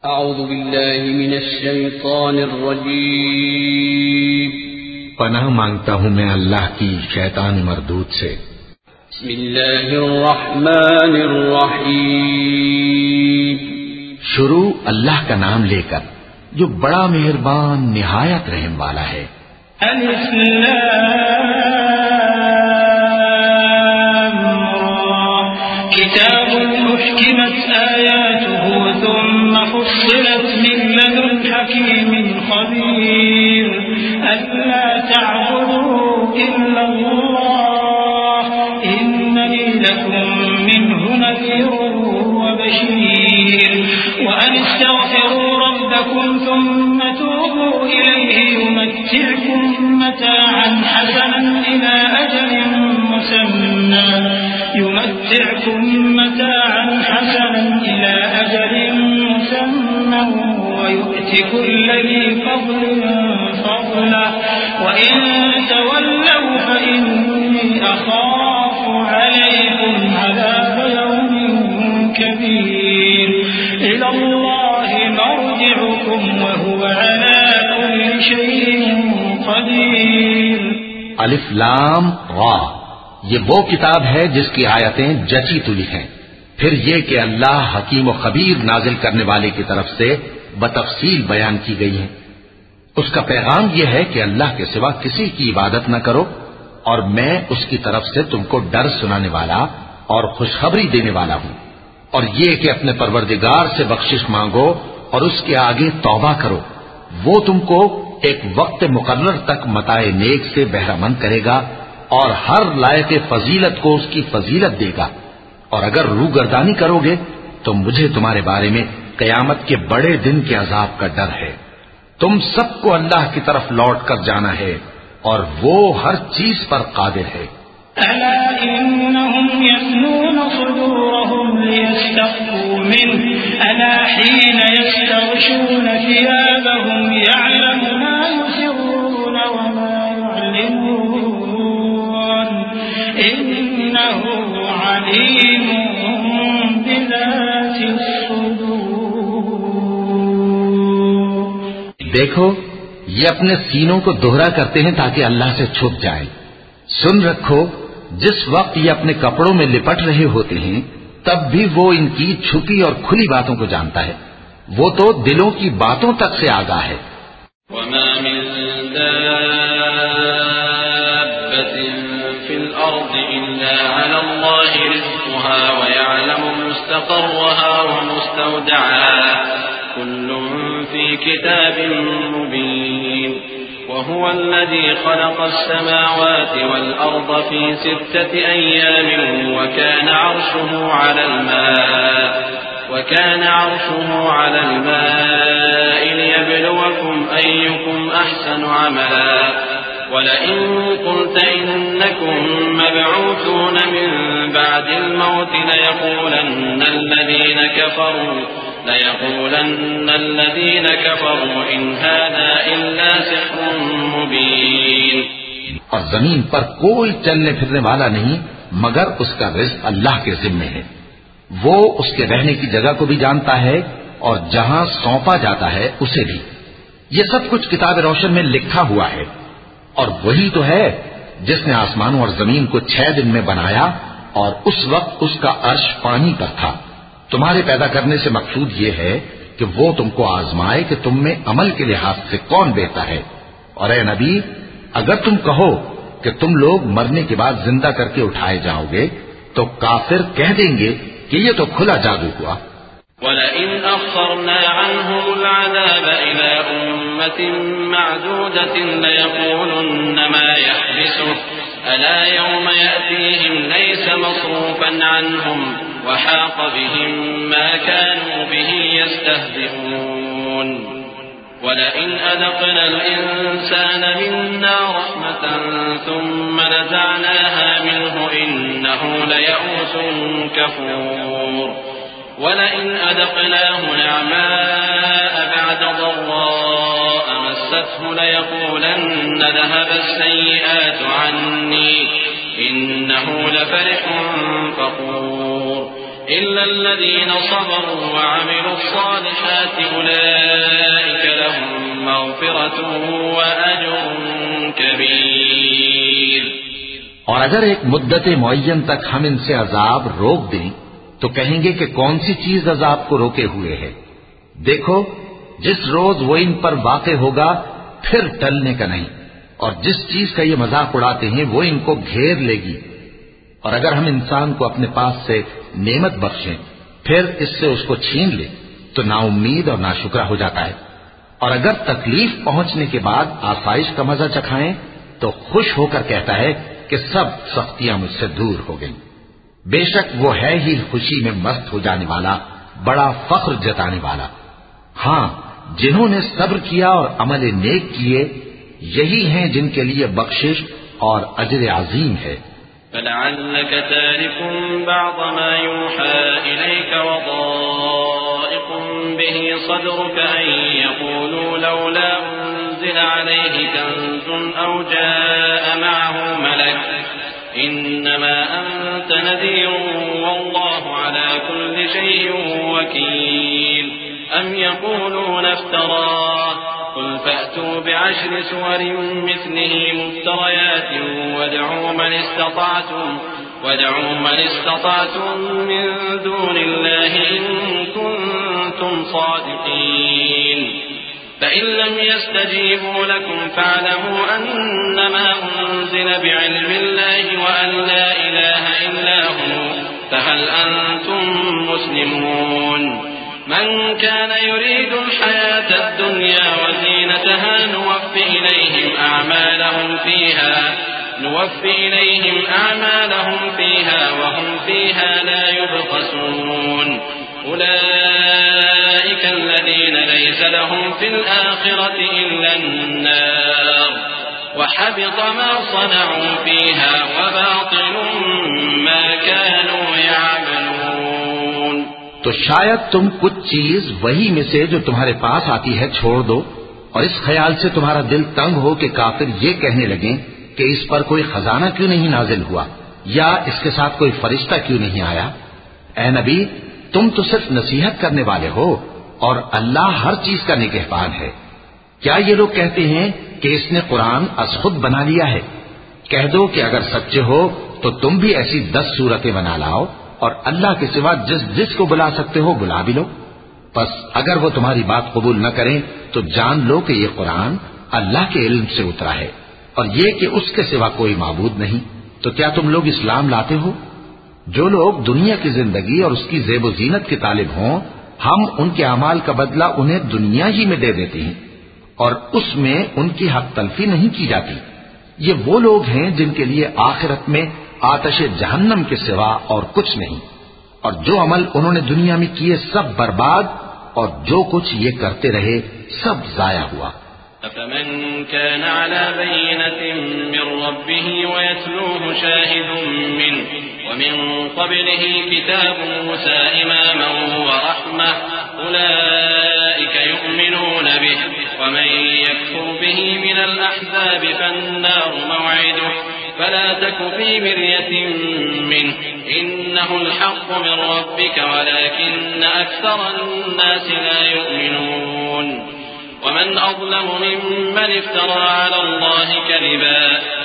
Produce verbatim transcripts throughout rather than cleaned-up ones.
اعوذ باللہ من الشیطان الرجیم پناہ مانگتا ہوں میں اللہ کی شیطان مردود سے. بسم اللہ الرحمن الرحیم. شروع اللہ کا نام لے کر جو بڑا مہربان نہایت رحم والا ہے. الف لام را کتاب محکمت آیاته ثم فصلت من لدن حکیم خبیر ألا تعبدوا إلا الله إنني لكم منه نذير وبشير وأن استغفروا ربكم ثم توبوا إليه يمتعكم متاعا حسنا إلى أجل مسمى يمتعكم متاعا حسنا إلى أجل مسمى ويؤتي كل ذي فضل فضله وإن تولوا فإني أخاف عليكم عذاب يوم كبير إلى الله مرجعكم وهو على كل شيء قدير. الف لام را یہ وہ کتاب ہے جس کی آیتیں جچی تلی ہیں. پھر یہ کہ اللہ حکیم و خبیر نازل کرنے والے کی طرف سے بتفصیل بیان کی گئی ہیں. اس کا پیغام یہ ہے کہ اللہ کے سوا کسی کی عبادت نہ کرو اور میں اس کی طرف سے تم کو ڈر سنانے والا اور خوشخبری دینے والا ہوں. اور یہ کہ اپنے پروردگار سے بخشش مانگو اور اس کے آگے توبہ کرو. وہ تم کو ایک وقت مقرر تک متاع نیک سے بہرہ مند کرے گا اور ہر لائق فضیلت کو اس کی فضیلت دے گا. اور اگر روگردانی کرو گے تو مجھے تمہارے بارے میں قیامت کے بڑے دن کے عذاب کا ڈر ہے. تم سب کو اللہ کی طرف لوٹ کر جانا ہے اور وہ ہر چیز پر قادر ہے. ألا إنهم يثنون صدورهم ليستخفوا منه ألا حين يستغشون ثيابهم يعلم ما يسرون وما يعلنون إنه عليم بذات الصدور. دیکھو یہ اپنے سینوں کو دوہرا کرتے ہیں تاکہ اللہ سے چھپ جائیں. سن رکھو جس وقت یہ اپنے کپڑوں میں لپٹ رہے ہوتے ہیں تب بھی وہ ان کی چھپی اور کھلی باتوں کو جانتا ہے. وہ تو دلوں کی باتوں تک سے آگاہ ہے. وما من دابة في الأرض إلا على الله رزقها ويعلم مستقرها ومستودعها كل في كتاب مبين. وهو الذي خلق السماوات والأرض في ستة أيام وكان عرشه على الماء وكان عرشه على الماء ليبلوكم أيكم أحسن عملا. ولئن قلت إنكم مبعوثون من بعد الموت ليقولن الذين كفروا ليقولن الذين كفروا إن هذا إلا سحر مبين. اور زمین پر کوئی چلنے پھرنے والا نہیں مگر اس کا رزق اللہ کے ذمے ہے. وہ اس کے رہنے کی جگہ کو بھی جانتا ہے اور جہاں سونپا جاتا ہے اسے بھی. یہ سب کچھ کتاب روشن میں لکھا ہوا ہے. اور وہی تو ہے جس نے آسمانوں اور زمین کو چھ دن میں بنایا اور اس وقت اس کا عرش پانی پر تھا. تمہارے پیدا کرنے سے مقصود یہ ہے کہ وہ تم کو آزمائے کہ تم میں عمل کے لحاظ سے کون بہتر ہے. اور اے نبی اگر تم کہو کہ تم لوگ مرنے کے بعد زندہ کر کے اٹھائے جاؤ گے تو کافر کہہ دیں گے کہ یہ تو کھلا جادو ہوا. وَلَئِنْ أَخَّرْنَا عَنْهُمُ الْعَذَابَ إِلَىٰ أُمَّةٍ مَّعْدُودَةٍ لَيَقُولُنَّ مَا يَحْبِسُهُ أَلَا يَوْمَ يَأْتِيهِمْ لَيْسَ مَصْرُوفًا عَنْهُمْ وَحَاقَ بِهِم مَّا كَانُوا بِهِ يَسْتَهْزِئُونَ. وَلَئِنْ أَذَقْنَا الْإِنسَانَ مِنَّا رَحْمَةً ثُمَّ نَزَعْنَاهَا مِنْهُ إِنَّهُ لَيَئُوسٌ كَفُورٌ. وَلَئِنْ أَذَقْنَاهُ نَعْمَاءَ بَعْدَ ضَرَّاءَ مَسَّتْهُ لَيَقُولَنَّ ذَهَبَ السَّيِّئَاتُ عَنِّي إِنَّهُ لَفَرِحٌ فَخُورٌ. إلا الذين صبروا وعملوا الصالحات أولئك لهم مغفرة وأجر كبير. اور اگر ایک مدت معین تک ہم ان سے عذاب روک دیں تو کہیں گے کہ کون سی چیز عذاب کو روکے ہوئے ہے؟ دیکھو جس روز وہ ان پر واقع ہوگا پھر ٹلنے کا نہیں، اور جس چیز کا یہ مذاق اڑاتے ہیں وہ ان کو گھیر لے گی. اور اگر ہم انسان کو اپنے پاس سے نعمت بخشیں پھر اس سے اس کو چھین لے تو نا امید اور ناشکرا ہو جاتا ہے. اور اگر تکلیف پہنچنے کے بعد آسائش کا مزہ چکھائیں تو خوش ہو کر کہتا ہے کہ سب سختیاں مجھ سے دور ہو گئیں. بے شک وہ ہے ہی خوشی میں مست ہو جانے والا، بڑا فخر جتانے والا. ہاں جنہوں نے صبر کیا اور عمل نیک کیے یہی ہیں جن کے لیے بخشش اور اجر عظیم ہے. فلعلك تارك بعض ما يوحى إليك وضائق به صدرك أن يقولوا لولا أنزل عليه كنز أو جاء معه ملك إنما أنت نذير والله على كل شيء وكيل. أم يقولون افتراه قل فأتوا بعشر سور مثله مفتريات وادعوا من استطعتم وادعوا من استطعتم من دون الله إن كنتم صادقين. فإن لم يستجيبوا لكم فاعلموا أنما أنزل بعلم الله وأن لا إله إلا هو فهل أنتم مسلمون. من كان يريد الحياة الدنيا وزينتها نوفي إليهم أعمالهم فيها نوفي إليهم أعمالهم فيها وهم فيها لا يبخسون. أولئك الذين ليس لهم في الآخرة إلا النار وحبط ما صنعوا فيها وباطل ما كانوا يعملون. تو شاید تم کچھ چیز وہی میں سے جو تمہارے پاس آتی ہے چھوڑ دو، اور اس خیال سے تمہارا دل تنگ ہو کہ کافر یہ کہنے لگیں کہ اس پر کوئی خزانہ کیوں نہیں نازل ہوا یا اس کے ساتھ کوئی فرشتہ کیوں نہیں آیا. اے نبی تم تو صرف نصیحت کرنے والے ہو اور اللہ ہر چیز کا نگہبان ہے. کیا یہ لوگ کہتے ہیں کہ اس نے قرآن از خود بنا لیا ہے؟ کہہ دو کہ اگر سچے ہو تو تم بھی ایسی دس صورتیں بنا لاؤ اور اللہ کے سوا جس جس کو بلا سکتے ہو بلا بھی لو. پس اگر وہ تمہاری بات قبول نہ کریں تو جان لو کہ یہ قرآن اللہ کے علم سے اترا ہے اور یہ کہ اس کے سوا کوئی معبود نہیں. تو کیا تم لوگ اسلام لاتے ہو؟ جو لوگ دنیا کی زندگی اور اس کی زیب و زینت کے طالب ہوں ہم ان کے اعمال کا بدلہ انہیں دنیا ہی میں دے دیتے ہیں اور اس میں ان کی حق تلفی نہیں کی جاتی. یہ وہ لوگ ہیں جن کے لیے آخرت میں آتش جہنم کے سوا اور کچھ نہیں، اور جو عمل انہوں نے دنیا میں کیے سب برباد اور جو کچھ یہ کرتے رہے سب ضائع ہوا. أفمن كان على بينة من ربه ويتلوه شاهد منه ومن قبله كتاب موسى إماما ورحمة أولئك يؤمنون به ومن يكفر به من الأحزاب فالنار موعده فلا تك في مرية منه إنه الحق من ربك ولكن أكثر الناس لا يؤمنون. ومن أظلم ممن افترى على الله كذبا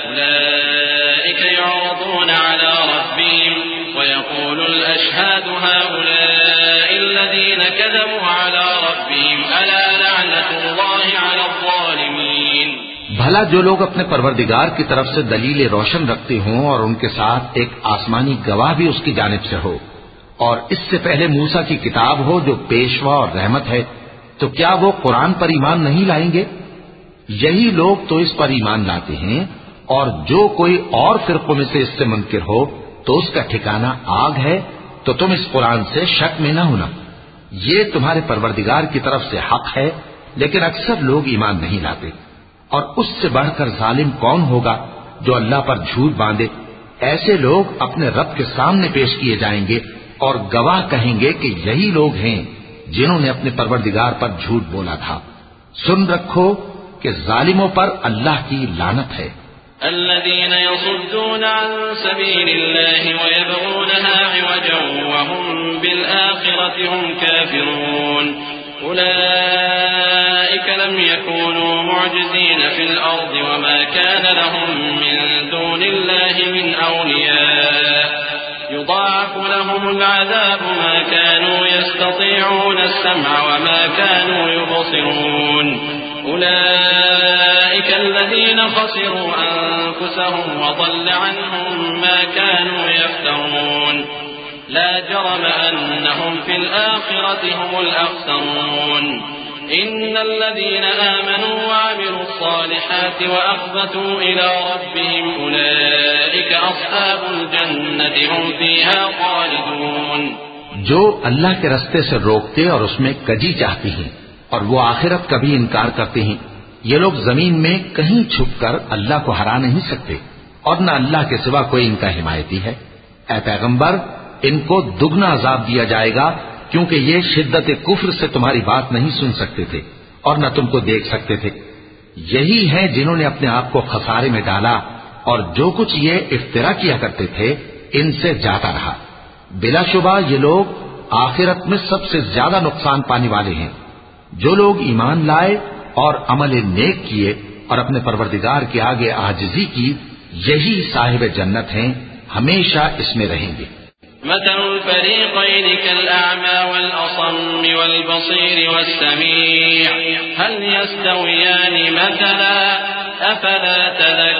أولئك يعرضون على ربهم ويقول الأشهاد هؤلاء الذين كذبوا على ربهم ألا لعنة الله على الظالمين. بھلا جو لوگ اپنے پروردگار کی طرف سے دلیل روشن رکھتے ہوں اور ان کے ساتھ ایک آسمانی گواہ بھی اس کی جانب سے ہو اور اس سے پہلے موسیٰ کی کتاب ہو جو پیشوا اور رحمت ہے، تو کیا وہ قرآن پر ایمان نہیں لائیں گے؟ یہی لوگ تو اس پر ایمان لاتے ہیں، اور جو کوئی اور فرقوں میں سے اس سے منکر ہو تو اس کا ٹھکانہ آگ ہے. تو تم اس قرآن سے شک میں نہ ہونا، یہ تمہارے پروردگار کی طرف سے حق ہے، لیکن اکثر لوگ ایمان نہیں لاتے. اور اس سے بڑھ کر ظالم کون ہوگا جو اللہ پر جھوٹ باندھے؟ ایسے لوگ اپنے رب کے سامنے پیش کیے جائیں گے اور گواہ کہیں گے کہ یہی لوگ ہیں جنہوں نے اپنے پروردگار پر جھوٹ بولا تھا. سن رکھو کہ ظالموں پر اللہ کی لعنت ہے. الذين يصدون عن سبيل الله ويبغونها عوجا وهم بالآخرة هم كافرون أولئك لم يكونوا معجزين في الأرض وما كان لهم من دون الله من أولياء يضاعف لهم العذاب ما كانوا يستطيعون السمع وما كانوا يبصرون أولئك الذين خسروا أنفسهم وضل عنهم ما كانوا يفترون لا جرم أنهم في الآخرة هم الأخسرون إن الذين آمنوا وعملوا الصالحات وأخبتوا إلى ربهم أولئك أصحاب الجنة هم فيها خالدون. جو اللہ کے رستے سے روکتے اور اس میں کجی چاہتے ہیں اور وہ آخرت کا بھی انکار کرتے ہیں، یہ لوگ زمین میں کہیں چھپ کر اللہ کو ہرا نہیں سکتے اور نہ اللہ کے سوا کوئی ان کا حمایتی ہے. اے پیغمبر، ان کو دگنا عذاب دیا جائے گا کیونکہ یہ شدت کفر سے تمہاری بات نہیں سن سکتے تھے اور نہ تم کو دیکھ سکتے تھے. یہی ہیں جنہوں نے اپنے آپ کو خسارے میں ڈالا اور جو کچھ یہ افترا کیا کرتے تھے ان سے جاتا رہا. بلا شبہ یہ لوگ آخرت میں سب سے زیادہ نقصان پانے والے ہیں. جو لوگ ایمان لائے اور عمل نیک کیے اور اپنے پروردگار کے آگے عاجزی کی، یہی صاحب جنت ہیں، ہمیشہ اس میں رہیں گے. مثل الفريقين كالأعمى والأصم والبصير والسميع هل يستويان مثلا أفلا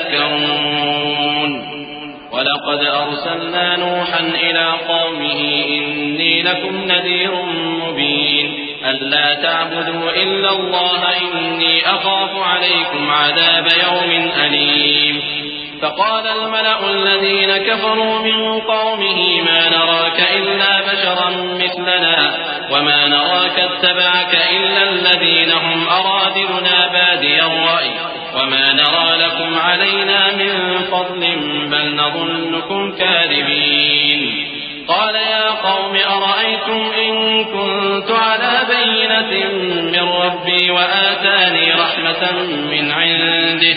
تذكرون. ولقد أرسلنا نوحا إلى قومه إني لكم نذير مبين ألا تعبدوا إلا الله إني أخاف عليكم عذاب يوم أليم. فقال الملأ الذين كفروا من قومه ما نراك إلا بشرا مثلنا وما نراك اتبعك إلا الذين هم أرادلنا بادي الرأي وما نرى لكم علينا من فضل بل نظنكم كاذبين. قال يا قوم أرأيتم إن كنت على بينة من ربي وآتاني رحمة من عنده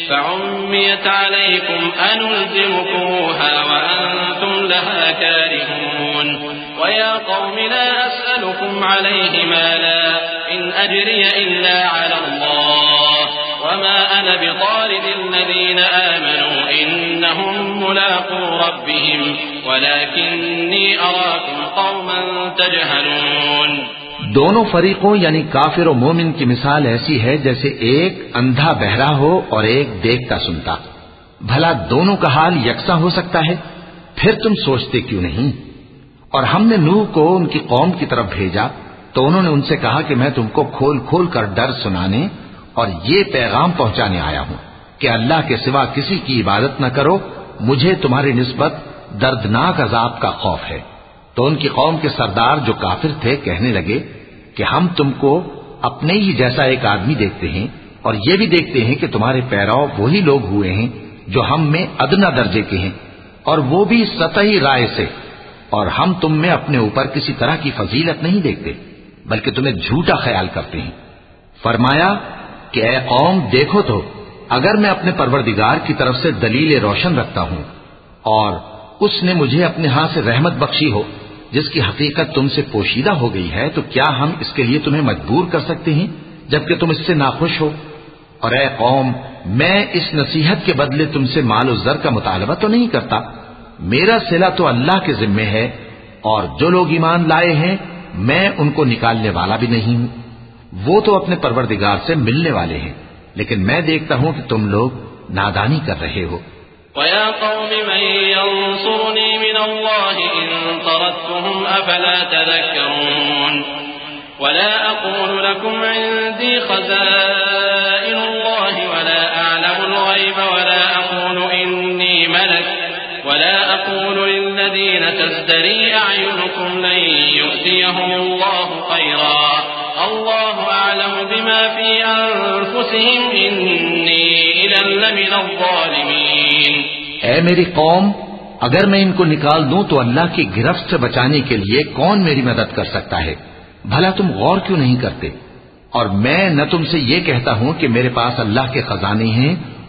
فعميت عليكم أنلزمكموها وأنتم لها كارهون. ويا قوم لا أسألكم عليه مالا إن أجري إلا على الله وما أنا بطارد الذين آمنوا إنهم ملاقو ربهم ولكني أراكم قوما تجهلون. دونوں فریقوں یعنی کافر و مومن کی مثال ایسی ہے جیسے ایک اندھا بہرا ہو اور ایک دیکھتا سنتا. بھلا دونوں کا حال یکساں ہو سکتا ہے؟ پھر تم سوچتے کیوں نہیں؟ اور ہم نے نوح کو ان کی قوم کی طرف بھیجا تو انہوں نے ان سے کہا کہ میں تم کو کھول کھول کر ڈر سنانے اور یہ پیغام پہنچانے آیا ہوں کہ اللہ کے سوا کسی کی عبادت نہ کرو، مجھے تمہاری نسبت دردناک عذاب کا خوف ہے. تو ان کی قوم کے سردار جو کافر تھے کہنے لگے کہ ہم تم کو اپنے ہی جیسا ایک آدمی دیکھتے ہیں اور یہ بھی دیکھتے ہیں کہ تمہارے پیرو وہی لوگ ہوئے ہیں جو ہم میں ادنا درجے کے ہیں اور وہ بھی سطحی رائے سے، اور ہم تم میں اپنے اوپر کسی طرح کی فضیلت نہیں دیکھتے بلکہ تمہیں جھوٹا خیال کرتے ہیں. فرمایا کہ اے قوم دیکھو تو اگر میں اپنے پروردگار کی طرف سے دلیل روشن رکھتا ہوں اور اس نے مجھے اپنے ہاں سے رحمت بخشی ہو جس کی حقیقت تم سے پوشیدہ ہو گئی ہے، تو کیا ہم اس کے لیے تمہیں مجبور کر سکتے ہیں جبکہ تم اس سے ناخوش ہو؟ اور اے قوم میں اس نصیحت کے بدلے تم سے مال و زر کا مطالبہ تو نہیں کرتا، میرا صلہ تو اللہ کے ذمے ہے اور جو لوگ ایمان لائے ہیں میں ان کو نکالنے والا بھی نہیں ہوں، وہ تو اپنے پروردگار سے ملنے والے ہیں، لیکن میں دیکھتا ہوں کہ تم لوگ نادانی کر رہے ہو. وَيَا قَوْمِ مَن يَنصُرُنِي مِنَ اللَّهِ إِن طَرَدتُّهُمْ أَفَلَا تَذَكَّرُونَ. وَلَا أَقُولُ لَكُمْ عِندِي خَزَائِنُ اللَّهِ وَلَا أَعْلَمُ الْغَيْبَ وَلَا أَقُولُ إِنِّي مَلَكٌ وَلَا أَقُولُ لِلَّذِينَ تَزْدَرِي أَعْيُنُكُمْ لَن يُؤْتِيَهُمُ اللَّهُ خَيْرًا اللَّهُ أَعْلَمُ بِمَا فِي أَنفُسِهِمْ إِنِّي إِذًا لَّمِنَ الظَّالِمِينَ. اے میری قوم، اگر میں ان کو نکال دوں تو اللہ کی گرفت سے بچانے کے لیے کون میری مدد کر سکتا ہے؟ بھلا تم غور کیوں نہیں کرتے؟ اور میں نہ تم سے یہ کہتا ہوں کہ میرے پاس اللہ کے خزانے ہیں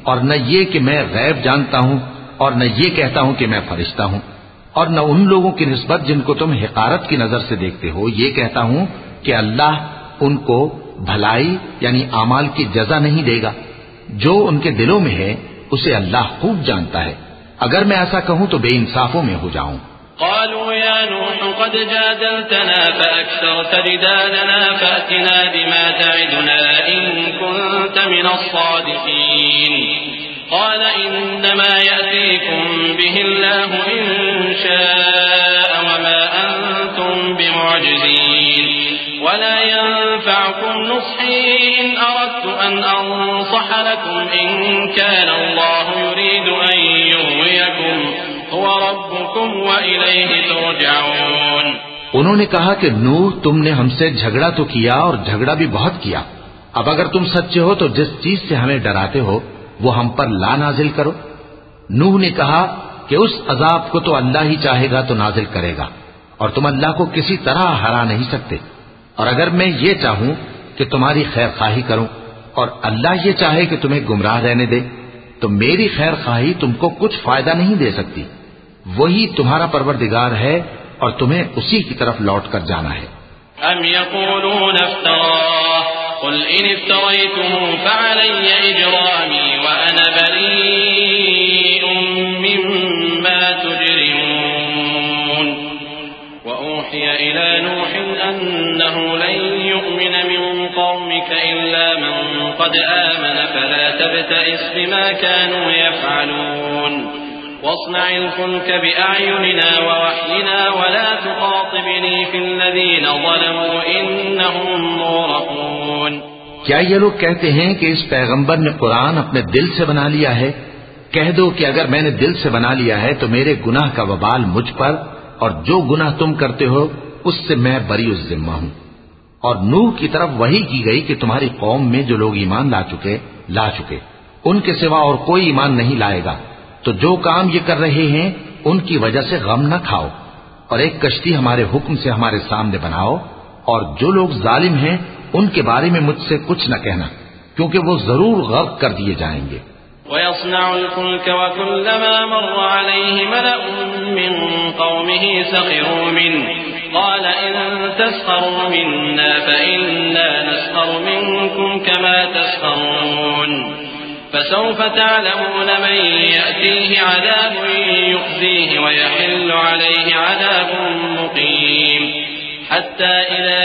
اور نہ یہ کہ میں غیب جانتا ہوں، اور نہ یہ کہتا ہوں کہ میں فرشتہ ہوں، اور نہ ان لوگوں کی نسبت جن کو تم حقارت کی نظر سے دیکھتے ہو یہ کہتا ہوں کہ اللہ ان کو بھلائی یعنی اعمال کی جزا نہیں دے گا۔ جو ان کے دلوں میں ہے اسے اللہ خوب جانتا ہے، اگر میں ایسا کہوں تو بے انصافوں میں ہو جاؤں۔ قالوا يا نوح قد جادلتنا فأكثرت جدالنا فأتنا بما تعدنا إن كنت من الصادقين قال إنما يأتيكم به الله إن شاء وما أنتم بمعجزين ولا ينفعكم نصحي إن أردت أن أنصح لكم إن كان الله يريد أن يغويكم هو ربكم وإليه ترجعون۔ انہوں نے کہا کہ نوح تم نے ہم سے جھگڑا تو کیا اور جھگڑا بھی بہت کیا، اب اگر تم سچے ہو تو جس چیز سے ہمیں ڈراتے ہو وہ ہم پر لا نازل کرو۔ نوح نے کہا کہ اس عذاب کو تو اللہ ہی چاہے گا تو نازل کرے گا، اور تم اللہ کو کسی طرح ہرا نہیں سکتے، اور اگر میں یہ چاہوں کہ تمہاری خیر خواہی کروں اور اللہ یہ چاہے کہ تمہیں گمراہ رہنے دے تو میری خیر خواہی تم کو کچھ فائدہ نہیں دے سکتی۔ وہی تمہارا پروردگار ہے اور تمہیں اسی کی طرف لوٹ کر جانا ہے۔ ام یقولون افتراه قل ان افتریته فعلی اجرامی وانا بریء مما تجرمون وأوحي إلى نوح أنه لن يؤمن من قومك إلا من قد آمن فلا تبتئس بما كانوا يفعلون واصنع الفلك بأعيننا ووحينا ولا تخاطبني في الذين ظلموا إنهم مغرقون۔ کیا یہ لوگ کہتے ہیں کہ اس پیغمبر نے قرآن اپنے دل سے بنا لیا ہے؟ کہہ دو کہ اگر میں نے دل سے بنا لیا ہے تو میرے گناہ کا وبال مجھ پر، اور جو گناہ تم کرتے ہو اس سے میں بری الذمہ ہوں۔ اور نوح کی طرف وحی کی گئی کہ تمہاری قوم میں جو لوگ ایمان لا چکے لا چکے ان کے سوا اور کوئی ایمان نہیں لائے گا، تو جو کام یہ کر رہے ہیں ان کی وجہ سے غم نہ کھاؤ، اور ایک کشتی ہمارے حکم سے ہمارے سامنے بناؤ، اور جو لوگ ظالم ہیں ان کے بارے میں مجھ سے کچھ نہ کہنا، کیونکہ وہ ضرور غرق کر دیے جائیں گے۔ ويصنع الفلك وكلما مر عليه ملأ من قومه سخروا منه قال إن تسخروا منا فإنا نسخر منكم كما تسخرون فسوف تعلمون من يأتيه عذاب يخزيه ويحل عليه عذاب مقيم حتى إذا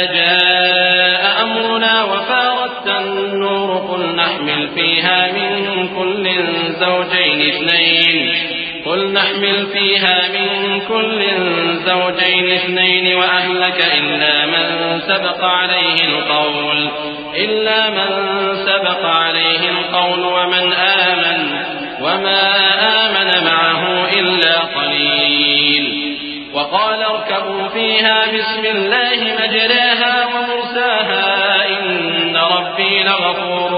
جاء أمرنا وفارت النور قل نحمل فيها من كل زوجين اثنين قل نحمل فيها من كل زوجين اثنين وأهلك إلا من سبق عليه القول إلا من سبق عليه القول ومن آمن وما آمن معه إلا قليل وقال اركبوا فيها بسم الله مجراها ومرساها إن ربي لغفور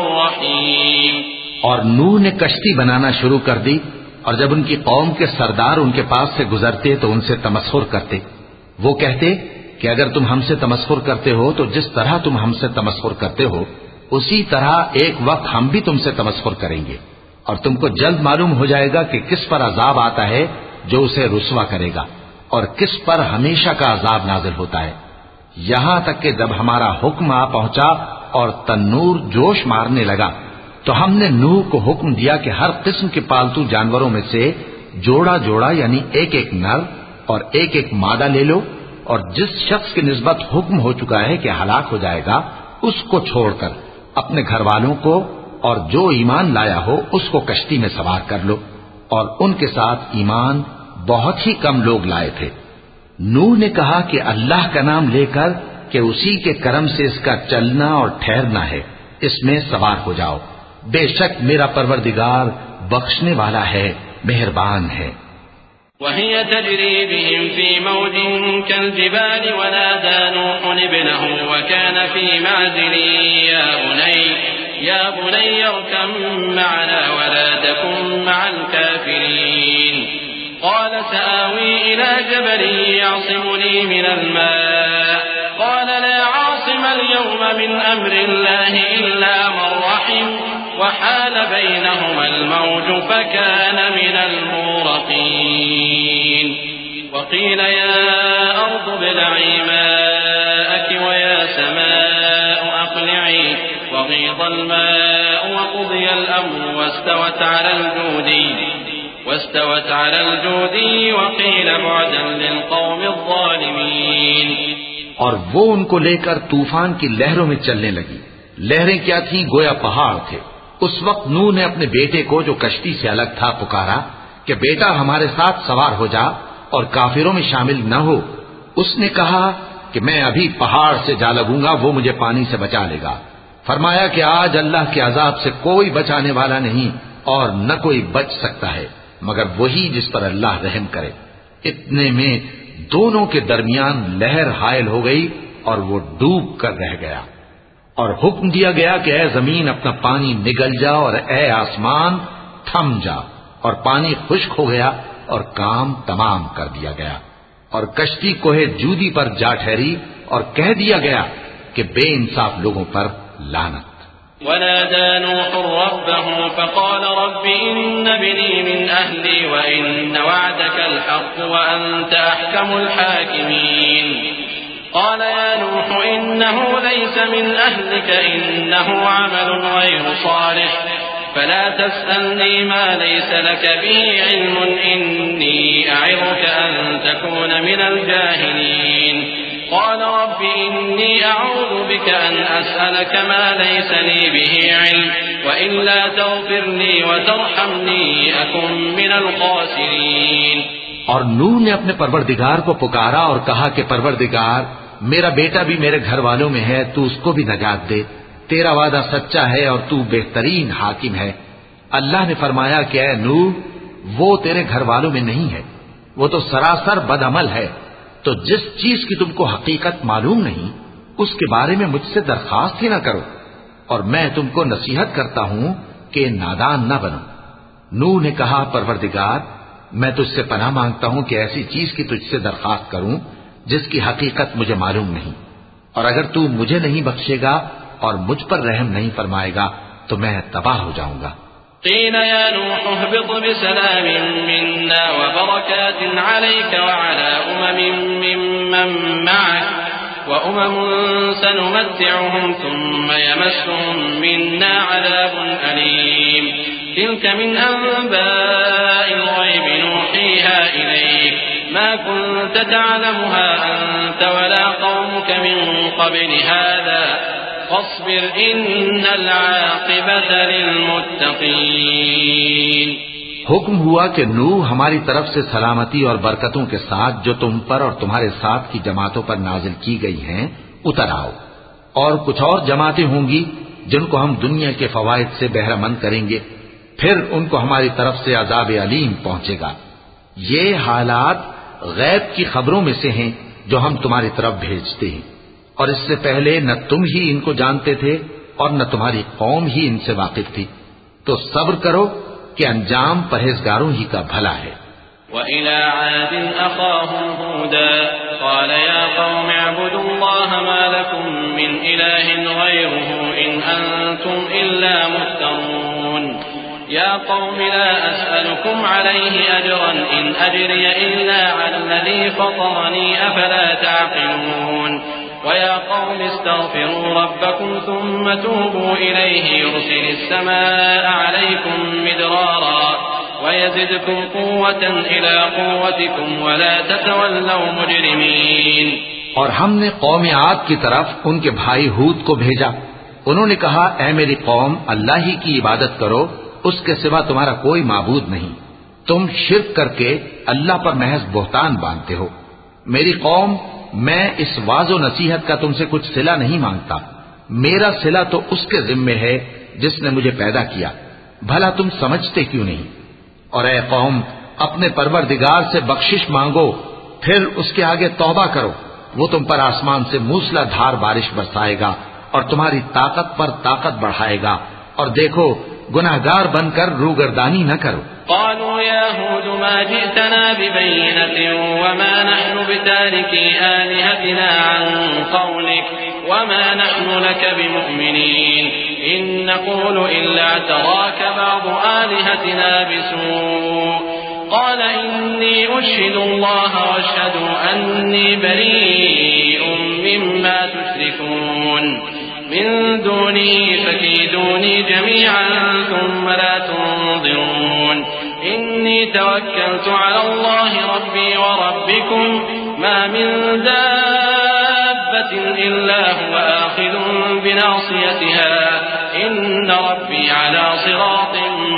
رحيم۔ اور نوح نے کشتی بنانا شروع کر دی، اور جب ان کی قوم کے سردار ان کے پاس سے گزرتے تو ان سے تمسخر کرتے۔ وہ کہتے کہ اگر تم ہم سے تمسخر کرتے ہو تو جس طرح تم ہم سے تمسخر کرتے ہو اسی طرح ایک وقت ہم بھی تم سے تمسخر کریں گے، اور تم کو جلد معلوم ہو جائے گا کہ کس پر عذاب آتا ہے جو اسے رسوا کرے گا، اور کس پر ہمیشہ کا عذاب نازل ہوتا ہے، یہاں تک کہ جب ہمارا حکم آ پہنچا اور تنور جوش مارنے لگا تو ہم نے نوح کو حکم دیا کہ ہر قسم کے پالتو جانوروں میں سے جوڑا جوڑا یعنی ایک ایک نر اور ایک ایک مادہ لے لو، اور جس شخص کی نسبت حکم ہو چکا ہے کہ ہلاک ہو جائے گا اس کو چھوڑ کر اپنے گھر والوں کو اور جو ایمان لایا ہو اس کو کشتی میں سوار کر لو، اور ان کے ساتھ ایمان بہت ہی کم لوگ لائے تھے۔ نوح نے کہا کہ اللہ کا نام لے کر کہ اسی کے کرم سے اس کا چلنا اور ٹھہرنا ہے، اس میں سوار ہو جاؤ، بے شک میرا پروردگار بخشنے والا ہے، مہربان ہے۔ وهي تجري بهم في موج كالجبال ونادى نوح ابنه وكان في معزل يا بني يا بني اركب معنا ولا تكن مع الكافرين قال سآوي إلى جبل يعصمني من الماء قال لا عاصم اليوم من أمر الله إلا من رحم وحال بينهما الموج فكان من المغرقين وقيل يا أرض ابلعي ماءك ويا سماء أقلعي وغيض الماء وقضي الأمر واستوت على الجودي واستوت على الجودي وقيل بعدا للقوم الظالمين. اور وہ ان کو لے کر طوفان کی لہروں میں چلنے لگی. لہریں کیا تھیں؟ گویا پہاڑ تھے. اس وقت نوح نے اپنے بیٹے کو جو کشتی سے الگ تھا پکارا کہ بیٹا ہمارے ساتھ سوار ہو جا اور کافروں میں شامل نہ ہو. اس نے کہا کہ میں ابھی پہاڑ سے جا لگوں گا، وہ مجھے پانی سے بچا لے گا. فرمایا کہ آج اللہ کے عذاب سے کوئی بچانے والا نہیں اور نہ کوئی بچ سکتا ہے مگر وہی جس پر اللہ رحم کرے. اتنے میں دونوں کے درمیان لہر حائل ہو گئی اور وہ ڈوب کر رہ گیا. اور حکم دیا گیا کہ اے زمین اپنا پانی نگل جا اور اے آسمان تھم جا، اور پانی خشک ہو گیا اور کام تمام کر دیا گیا. اور کشتی کوہ جودی پر جا ٹھہری اور کہہ دیا گیا کہ بے انصاف لوگوں پر لعنت. ونادى نوح ربه فقال رب إن ابني من أهلي وإن وعدك الحق وأنت أحكم الحاكمين. قال يا نوح إنه ليس من أهلك إنه عمل غير صالح فلا تسألني ما ليس لك به علم إني أعظك أن تكون من الجاهلين. قال رب إني أعوذ بك أن أسألك ما ليس لي به علم وإلا تغفر لي وترحمني أكن من الخاسرين. اور نوح نے اپنے پروردگار کو پکارا اور کہا کہ پروردگار میرا بیٹا بھی میرے گھر والوں میں ہے، تو اس کو بھی نجات دے. تیرا وعدہ سچا ہے اور تو بہترین حاکم ہے. اللہ نے فرمایا کہ اے نوح وہ تیرے گھر والوں میں نہیں ہے، وہ تو سراسر بد عمل ہے. تو جس چیز کی تم کو حقیقت معلوم نہیں اس کے بارے میں مجھ سے درخواست ہی نہ کرو، اور میں تم کو نصیحت کرتا ہوں کہ نادان نہ بنو. نوح نے کہا پروردگار میں تجھ سے پناہ مانگتا ہوں کہ ایسی چیز کی تجھ سے درخواست کروں جس کی حقیقت مجھے معلوم نہیں، اور اگر تو مجھے نہیں بخشے گا اور مجھ پر رحم نہیں فرمائے گا تو میں تباہ ہو جاؤں گا. قيل يا نوح اهبط بسلام منا وبركات عليك وعلى أمم ممن معك وأمم سنمتعهم ثم يمسهم منا عذاب أليم. تلك من أنباء الغيب نوحيها إليك ما كنت تعلمها أنت ولا قومك من قبل هذا فاصبر ان العاقبۃ للمتقین. حکم ہوا کہ نوح ہماری طرف سے سلامتی اور برکتوں کے ساتھ جو تم پر اور تمہارے ساتھ کی جماعتوں پر نازل کی گئی ہیں اتر آؤ، اور کچھ اور جماعتیں ہوں گی جن کو ہم دنیا کے فوائد سے بہرہ مند کریں گے، پھر ان کو ہماری طرف سے عذاب علیم پہنچے گا. یہ حالات غیب کی خبروں میں سے ہیں جو ہم تمہاری طرف بھیجتے ہیں، اور اس سے پہلے نہ تم ہی ان کو جانتے تھے اور نہ تمہاری قوم ہی ان سے واقف تھی. تو صبر کرو کہ انجام پرہیزگاروں ہی کا بھلا ہے. وَإِلَى عَادٍ أَخَاهُمْ هُودًا قَالَ يَا قَوْمِ اعْبُدُوا اللَّهَ مَا لَكُمْ مِنْ إِلَٰهٍ غَيْرُهُ إِنْ أَنْتُمْ إِلَّا مُفْتَرُونَ. يَا قَوْمِ لَا أَسْأَلُكُمْ عَلَيْهِ أَجْرًا إِنْ أَجْرِيَ إِلَّا عَلَى الَّذِي فَطَرَنِي أَفَلَا تَعْقِلُونَ. وَيَا قَوْمِ اسْتَغْفِرُوا رَبَّكُمْ ثُمَّ تُوبُوا إِلَيْهِ يُرْسِلِ السَّمَاءَ عَلَيْكُمْ مِدْرَارًا وَيَزِدْكُمْ قُوَّةً إِلَى قُوَّتِكُمْ وَلَا تَتَوَلَّوْا مُجْرِمِينَ. اور ہم نے قوم عاد کی طرف ان کے بھائی ہود کو بھیجا. انہوں نے کہا اے میری قوم اللہ ہی کی عبادت کرو، اس کے سوا تمہارا کوئی معبود نہیں. تم شرک کر کے اللہ پر محض بہتان باندھتے ہو. میری قوم میں اس واض و نصیحت کا تم سے کچھ صلہ نہیں مانگتا، میرا صلہ تو اس کے ذمے ہے جس نے مجھے پیدا کیا. بھلا تم سمجھتے کیوں نہیں؟ اور اے قوم اپنے پروردگار سے بخشش مانگو، پھر اس کے آگے توبہ کرو، وہ تم پر آسمان سے موسلا دھار بارش برسائے گا اور تمہاری طاقت پر طاقت بڑھائے گا. اور دیکھو گناہگار بن کر روگردانی نہ کرو. قالوا يا هود ما جئتنا ببينة وما نحن بتاركي آلهتنا عن قولك وما نحن لك بمؤمنين إن نقول إلا اعتراك بعض آلهتنا بسوء قال إني أشهد الله واشهدوا أني بريء مما تشركون من دونه فكيدوني جميعا ثم لا تنظرون إني توكلت على الله ربي وربكم ما من دابة إلا هو آخذ بناصيتها إن ربي على صراط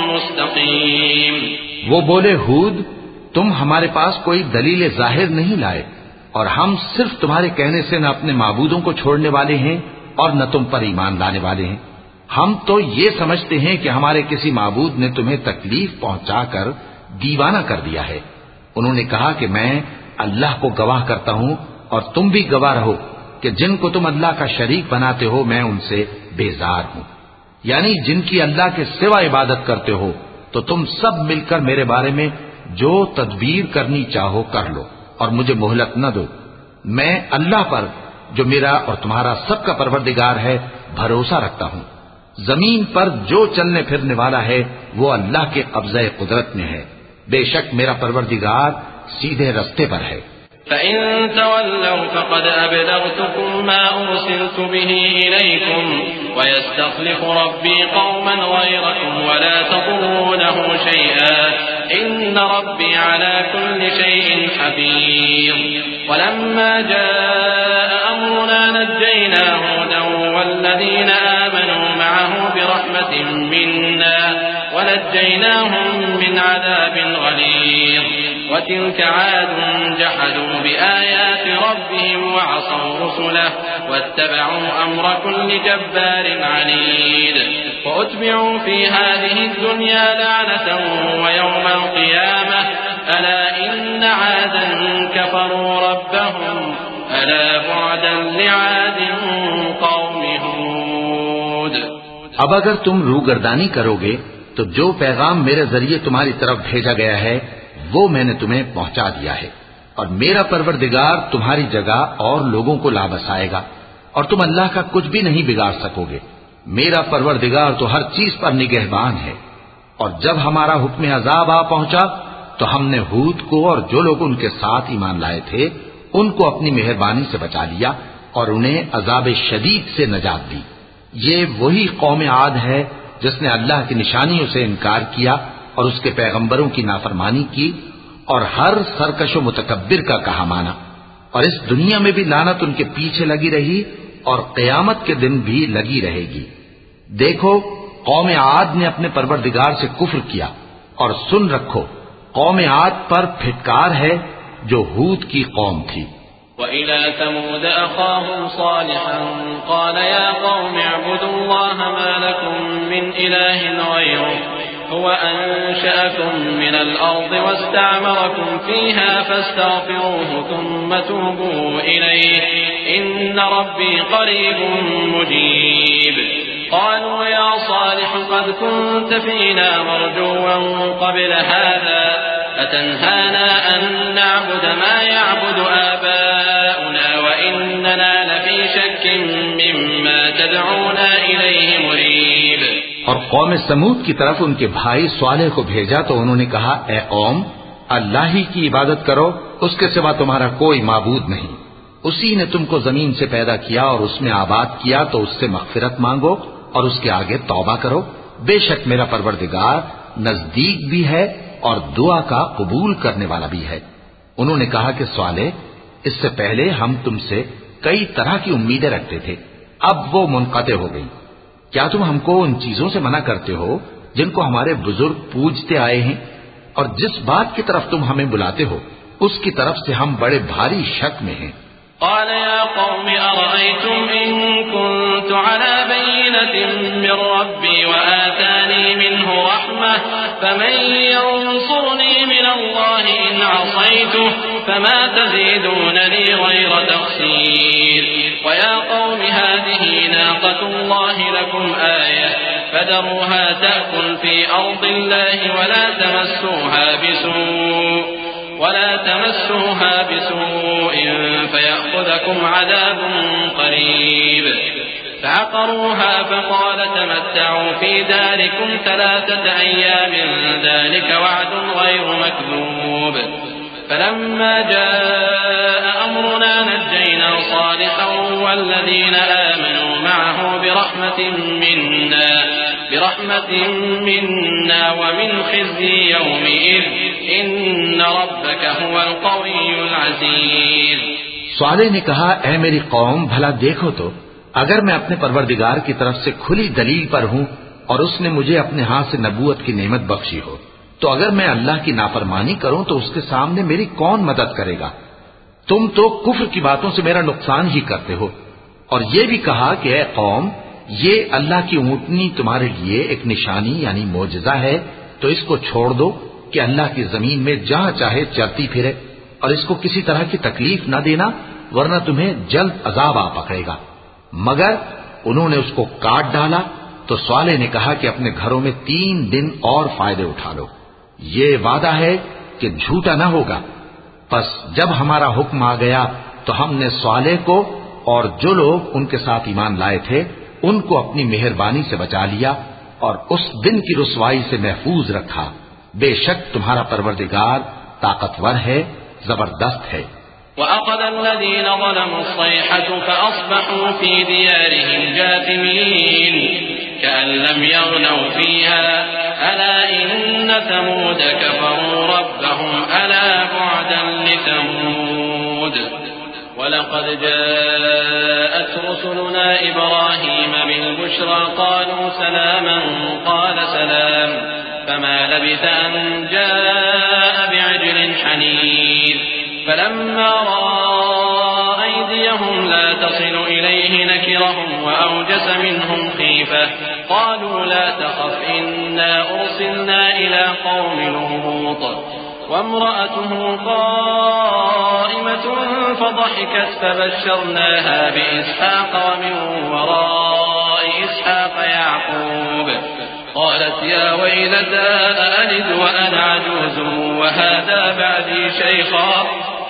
مستقيم. وہ بولے ہود تم ہمارے پاس کوئی دلیل ظاہر نہیں لائے اور ہم صرف تمہارے کہنے سے نہ اپنے معبودوں کو چھوڑنے والے ہیں اور نہ تم پر ایمان لانے والے ہیں. ہم تو یہ سمجھتے ہیں کہ ہمارے کسی معبود نے تمہیں تکلیف پہنچا کر دیوانہ کر دیا ہے. انہوں نے کہا کہ میں اللہ کو گواہ کرتا ہوں اور تم بھی گواہ رہو کہ جن کو تم اللہ کا شریک بناتے ہو میں ان سے بیزار ہوں. یعنی جن کی اللہ کے سوا عبادت کرتے ہو تو تم سب مل کر میرے بارے میں جو تدبیر کرنی چاہو کر لو اور مجھے مہلت نہ دو. میں اللہ پر جو میرا اور تمہارا سب کا پروردگار ہے بھروسہ رکھتا ہوں. زمین پر جو چلنے پھرنے والا ہے وہ اللہ کے قبضہ قدرت میں ہے. بے شک میرا پروردگار سیدھے رستے پر ہے. فَإِن تَوَلَّوْا فَقَدْ أَبْلَغْتُكُم مَّا أُرْسِلْتُ بِهِ إِلَيْكُمْ وَيَسْتَخْلِفُ رَبِّي قَوْمًا غَيْرَكُمْ وَلَا تَضُرُّونَهُ شَيْئًا إِنَّ رَبِّي عَلَى كُلِّ شَيْءٍ حَفِيظٌ. وَلَمَّا جَاءَ أَمْرُنَا نَجَّيْنَا هُودًا وَالَّذِينَ آمَنُوا مَعَهُ بِرَحْمَةٍ مِّنَّا ونجيناهم من عذاب غليظ. وتلك عاد جحدوا بآيات ربهم وعصوا رسله واتبعوا أمر كل جبار عنيد. وأتبعوا في هذه الدنيا لعنة ويوم القيامة ألا إن عادا كفروا ربهم ألا بعدا لعاد قوم هود. اب اگر تم روگردانی کرو گے تو جو پیغام میرے ذریعے تمہاری طرف بھیجا گیا ہے وہ میں نے تمہیں پہنچا دیا ہے اور میرا پروردگار تمہاری جگہ اور لوگوں کو لا بسائے گا اور تم اللہ کا کچھ بھی نہیں بگاڑ سکو گے. میرا پروردگار تو ہر چیز پر نگہبان ہے. اور جب ہمارا حکم عذاب آ پہنچا تو ہم نے ہود کو اور جو لوگ ان کے ساتھ ایمان لائے تھے ان کو اپنی مہربانی سے بچا لیا اور انہیں عذاب شدید سے نجات دی. یہ وہی قوم عاد ہے جس نے اللہ کی نشانیوں سے انکار کیا اور اس کے پیغمبروں کی نافرمانی کی اور ہر سرکش و متکبر کا کہا مانا. اور اس دنیا میں بھی لعنت ان کے پیچھے لگی رہی اور قیامت کے دن بھی لگی رہے گی. دیکھو قوم عاد نے اپنے پروردگار سے کفر کیا اور سن رکھو قوم عاد پر پھٹکار ہے جو ہود کی قوم تھی. وَإِلَى ثَمُودَ أَخَاهُمْ صَالِحًا قَالَ يَا قَوْمِ اعْبُدُوا اللَّهَ مَا لَكُم مِّنْ إِلَٰهٍ غَيْرُهُ هُوَ أَنشَأَكُم مِّنَ الْأَرْضِ وَاسْتَعْمَرَكُمْ فِيهَا فَاسْتَغْفِرُوهُ ثُمَّ تُوبُوا إِلَيْهِ إِنَّ رَبِّي قَرِيبٌ مُّجِيبٌ. قالوا يا صالح قد كنت فينا مرجوا قبل هذا أتنهانا أن نعبد ما يعبد آباؤنا وإننا لفي شك مما تدعونا إليه مريب. اور قوم سمود کی طرف ان کے بھائی صالح کو بھیجا تو انہوں نے کہا اے قوم اللہ ہی کی عبادت کرو اس کے سوا تمہارا کوئی معبود نہیں. اسی نے تم کو زمین سے پیدا کیا اور اس میں آباد کیا تو اس سے مغفرت مانگو اور اس کے آگے توبہ کرو. بے شک میرا پروردگار نزدیک بھی ہے اور دعا کا قبول کرنے والا بھی ہے. انہوں نے کہا کہ صالح اس سے پہلے ہم تم سے کئی طرح کی امیدیں رکھتے تھے اب وہ منقطع ہو گئی. کیا تم ہم کو ان چیزوں سے منع کرتے ہو جن کو ہمارے بزرگ پوجتے آئے ہیں اور جس بات کی طرف تم ہمیں بلاتے ہو اس کی طرف سے ہم بڑے بھاری شک میں ہیں. قال يا قوم أرأيتم إن كنت على بينة من ربي وآتاني منه رحمة فمن ينصرني من الله إن عصيته فما تزيدونني غير تخسير. ويا قوم هذه ناقة الله لكم آية فذروها تأكل في أرض الله ولا تمسوها بسوء ولا تمسوها بسوء فيأخذكم عذاب قريب. فعقروها فقال تمتعوا في داركم ثلاثة أيام ذلك وعد غير مكذوب فلما جاء أمرنا نجينا صالحا والذين آمنوا معه برحمة منا برحمة منا ومن خزي يومئذ إن ربك هو القوي العزيز. صالح نے کہا اے میری قوم بھلا دیکھو تو اگر میں اپنے پروردگار کی طرف سے کھلی دلیل پر ہوں اور اس نے مجھے اپنے ہاتھ سے نبوت کی نعمت بخشی ہو تو اگر میں اللہ کی نافرمانی کروں تو اس کے سامنے میری کون مدد کرے گا؟ تم تو کفر کی باتوں سے میرا نقصان ہی کرتے ہو. اور یہ بھی کہا کہ اے قوم یہ اللہ کی اونٹنی تمہارے لیے ایک نشانی یعنی معجزہ ہے تو اس کو چھوڑ دو کہ اللہ کی زمین میں جہاں چاہے چلتی پھرے اور اس کو کسی طرح کی تکلیف نہ دینا ورنہ تمہیں جلد عذاب آ پکڑے گا. مگر انہوں نے اس کو کاٹ ڈالا تو صالح نے کہا کہ اپنے گھروں میں تین دن اور فائدے اٹھا لو، یہ وعدہ ہے کہ جھوٹا نہ ہوگا. پس جب ہمارا حکم آ گیا تو ہم نے صالح کو اور جو لوگ ان کے ساتھ ایمان لائے تھے ان کو اپنی مہربانی سے بچا لیا اور اس دن کی رسوائی سے محفوظ رکھا. بے شک تمہارا پروردگار طاقتور ہے، زبردست ہے. وأخذ الذين ظلموا الصيحة فأصبحوا في ديارهم جاثمين كأن لم يغنوا فيها ألا إن ثمود كفروا ربهم ألا بعدا لثمود. ولقد جاءت رسلنا إبراهيم بالبشرى قالوا سلاما قال سلام فما لبث أن جاء بعجل حنيذ. فلما رأى أيديهم لا تصل إليه نكرهم وأوجس منهم خيفة قالوا لا تخف إنا أرسلنا إلى قوم لوط وامرأته قائمة فضحكت فبشرناها بإسحاق ومن وراء إسحاق يعقوب قالت يا ويلتى أألد وأنا عجوز وهذا بعدي شيخا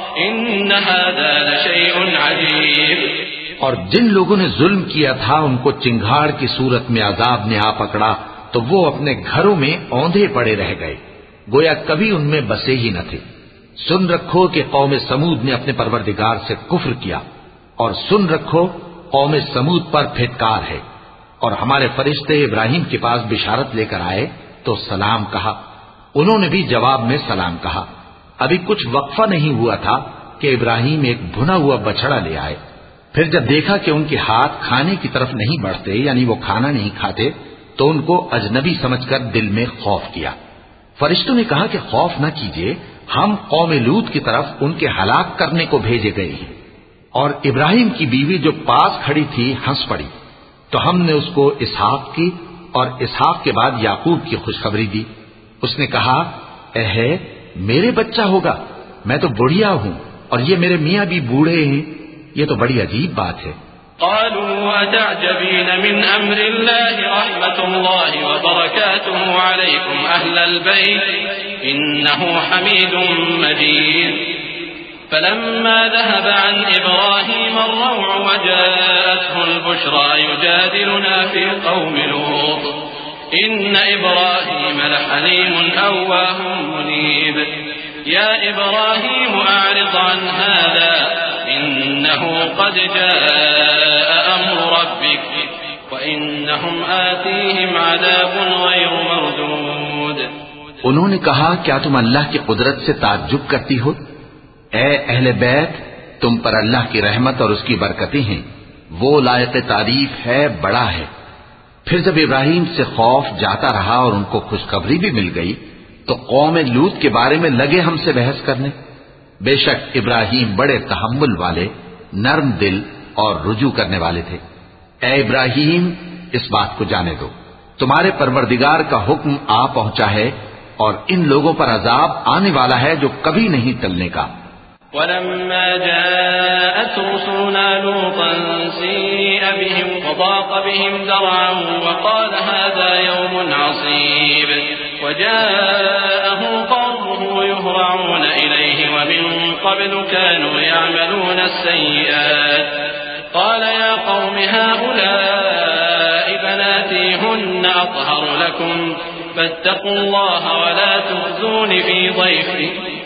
إن هذا لشيء عجيب. اور جن لوگوں نے ظلم کیا تھا ان کو چنگھاڑ کی صورت میں عذاب نے آ پکڑا تو وہ اپنے گھروں میں اوندھے پڑے رہ گئے گویا کبھی ان میں بسے ہی نہ تھے. سن رکھو کہ قوم سمود نے اپنے پروردگار سے کفر کیا اور سن رکھو قوم سمود پر پھٹکار ہے. اور ہمارے فرشتے ابراہیم کے پاس بشارت لے کر آئے تو سلام کہا، انہوں نے بھی جواب میں سلام کہا. ابھی کچھ وقفہ نہیں ہوا تھا کہ ابراہیم ایک بھنا ہوا بچڑا لے آئے. پھر جب دیکھا کہ ان کے ہاتھ کھانے کی طرف نہیں بڑھتے یعنی وہ کھانا نہیں کھاتے تو ان کو اجنبی سمجھ کر دل میں خوف کیا. فرشتوں نے کہا کہ خوف نہ کیجیے، ہم قوم لوط کی طرف ان کے ہلاک کرنے کو بھیجے گئے ہیں. اور ابراہیم کی بیوی جو پاس کھڑی تھی ہنس پڑی تو ہم نے اس کو اسحاق کی اور اسحاق کے بعد یعقوب کی خوشخبری دی. اس نے کہا اے میرے بچہ ہوگا، میں تو بڑھیا ہوں اور یہ میرے میاں بھی بوڑھے ہیں، یہ تو بڑی عجیب بات ہے. قالوا أتعجبين من أمر الله رحمة الله وبركاته عليكم أهل البيت إنه حميد مجيد. فلما ذهب عن إبراهيم الروع وجاءته البشرى يجادلنا في قوم لوط إن إبراهيم لحليم أواه منيب. يا إبراهيم أعرض عن هذا إنه قد جاء أمر ربك وإنهم آتيهم عذاب غير مردود. انہوں نے کہا کیا تم اللہ کی قدرت سے تعجب کرتی ہو؟ اے اہل بیت تم پر اللہ کی رحمت اور اس کی برکتیں ہیں، وہ لائق تعریف ہے، بڑا ہے. پھر جب ابراہیم سے خوف جاتا رہا اور ان کو خوشخبری بھی مل گئی تو قوم لوط کے بارے میں لگے ہم سے بحث کرنے. بے شک ابراہیم بڑے تحمل والے، نرم دل اور رجوع کرنے والے تھے. اے ابراہیم اس بات کو جانے دو تمہارے پروردگار کا حکم آ پہنچا ہے اور ان لوگوں پر عذاب آنے والا ہے جو کبھی نہیں ٹلنے کا. ولما جاءت رسلنا لوطا سيء بهم وضاق بهم ذرعا وقال هذا يوم عصيب وجاءه قومه يهرعون إليه ومن قبل كانوا يعملون السيئات قال يا قوم هؤلاء بناتي هن أطهر لكم فاتقوا الله ولا تخزون في ضيفي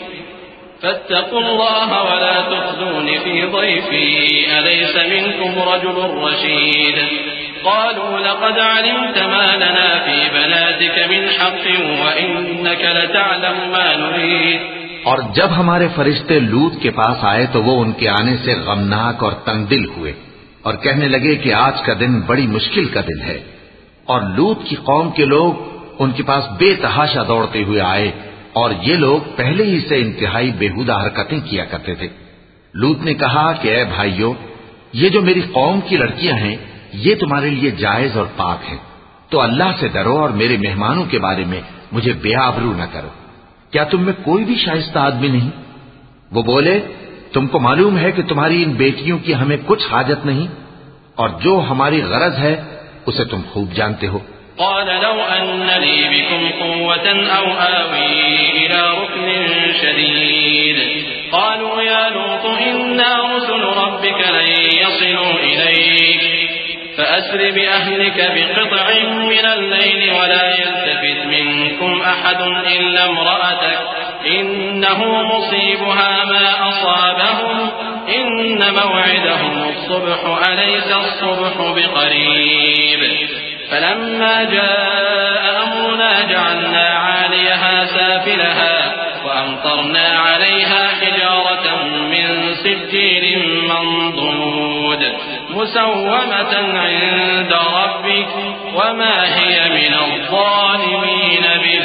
فاتقوا الله ولا تخزون في ضيفي أليس منكم رجل رشيد قالوا لقد علمت ما لنا في بناتك من حق وإنك لتعلم ما نريد. اور جب ہمارے فرشتے لوط کے پاس آئے تو وہ ان کے آنے سے غمناک اور تنگ دل ہوئے اور کہنے لگے کہ آج کا دن بڑی مشکل کا دن ہے. اور لوط کی قوم کے لوگ ان کے پاس بے تحاشا دوڑتے ہوئے آئے اور یہ لوگ پہلے ہی سے انتہائی بےہودہ حرکتیں کیا کرتے تھے. لوط نے کہا کہ اے بھائیو، یہ جو میری قوم کی لڑکیاں ہیں یہ تمہارے لیے جائز اور پاک ہیں، تو اللہ سے ڈرو اور میرے مہمانوں کے بارے میں مجھے بے آبرو نہ کرو. کیا تم میں کوئی بھی شائستہ آدمی نہیں؟ وہ بولے تم کو معلوم ہے کہ تمہاری ان بیٹیوں کی ہمیں کچھ حاجت نہیں اور جو ہماری غرض ہے اسے تم خوب جانتے ہو. قال لو أن لي بكم قوة أو آوي إلى ركن شديد قالوا يا لوط إنا رسل ربك لن يصلوا إليك فأسر بأهلك بقطع من الليل ولا يلتفت منكم أحد إلا امرأتك إنه مصيبها ما أصابهم إن موعدهم الصبح أليس الصبح بقريب. فلما جاء أمرنا جعلنا عاليها سافلها وأمطرنا عليها حجارة من سجيل منضود مسومة عند ربك وما هي من الظالمين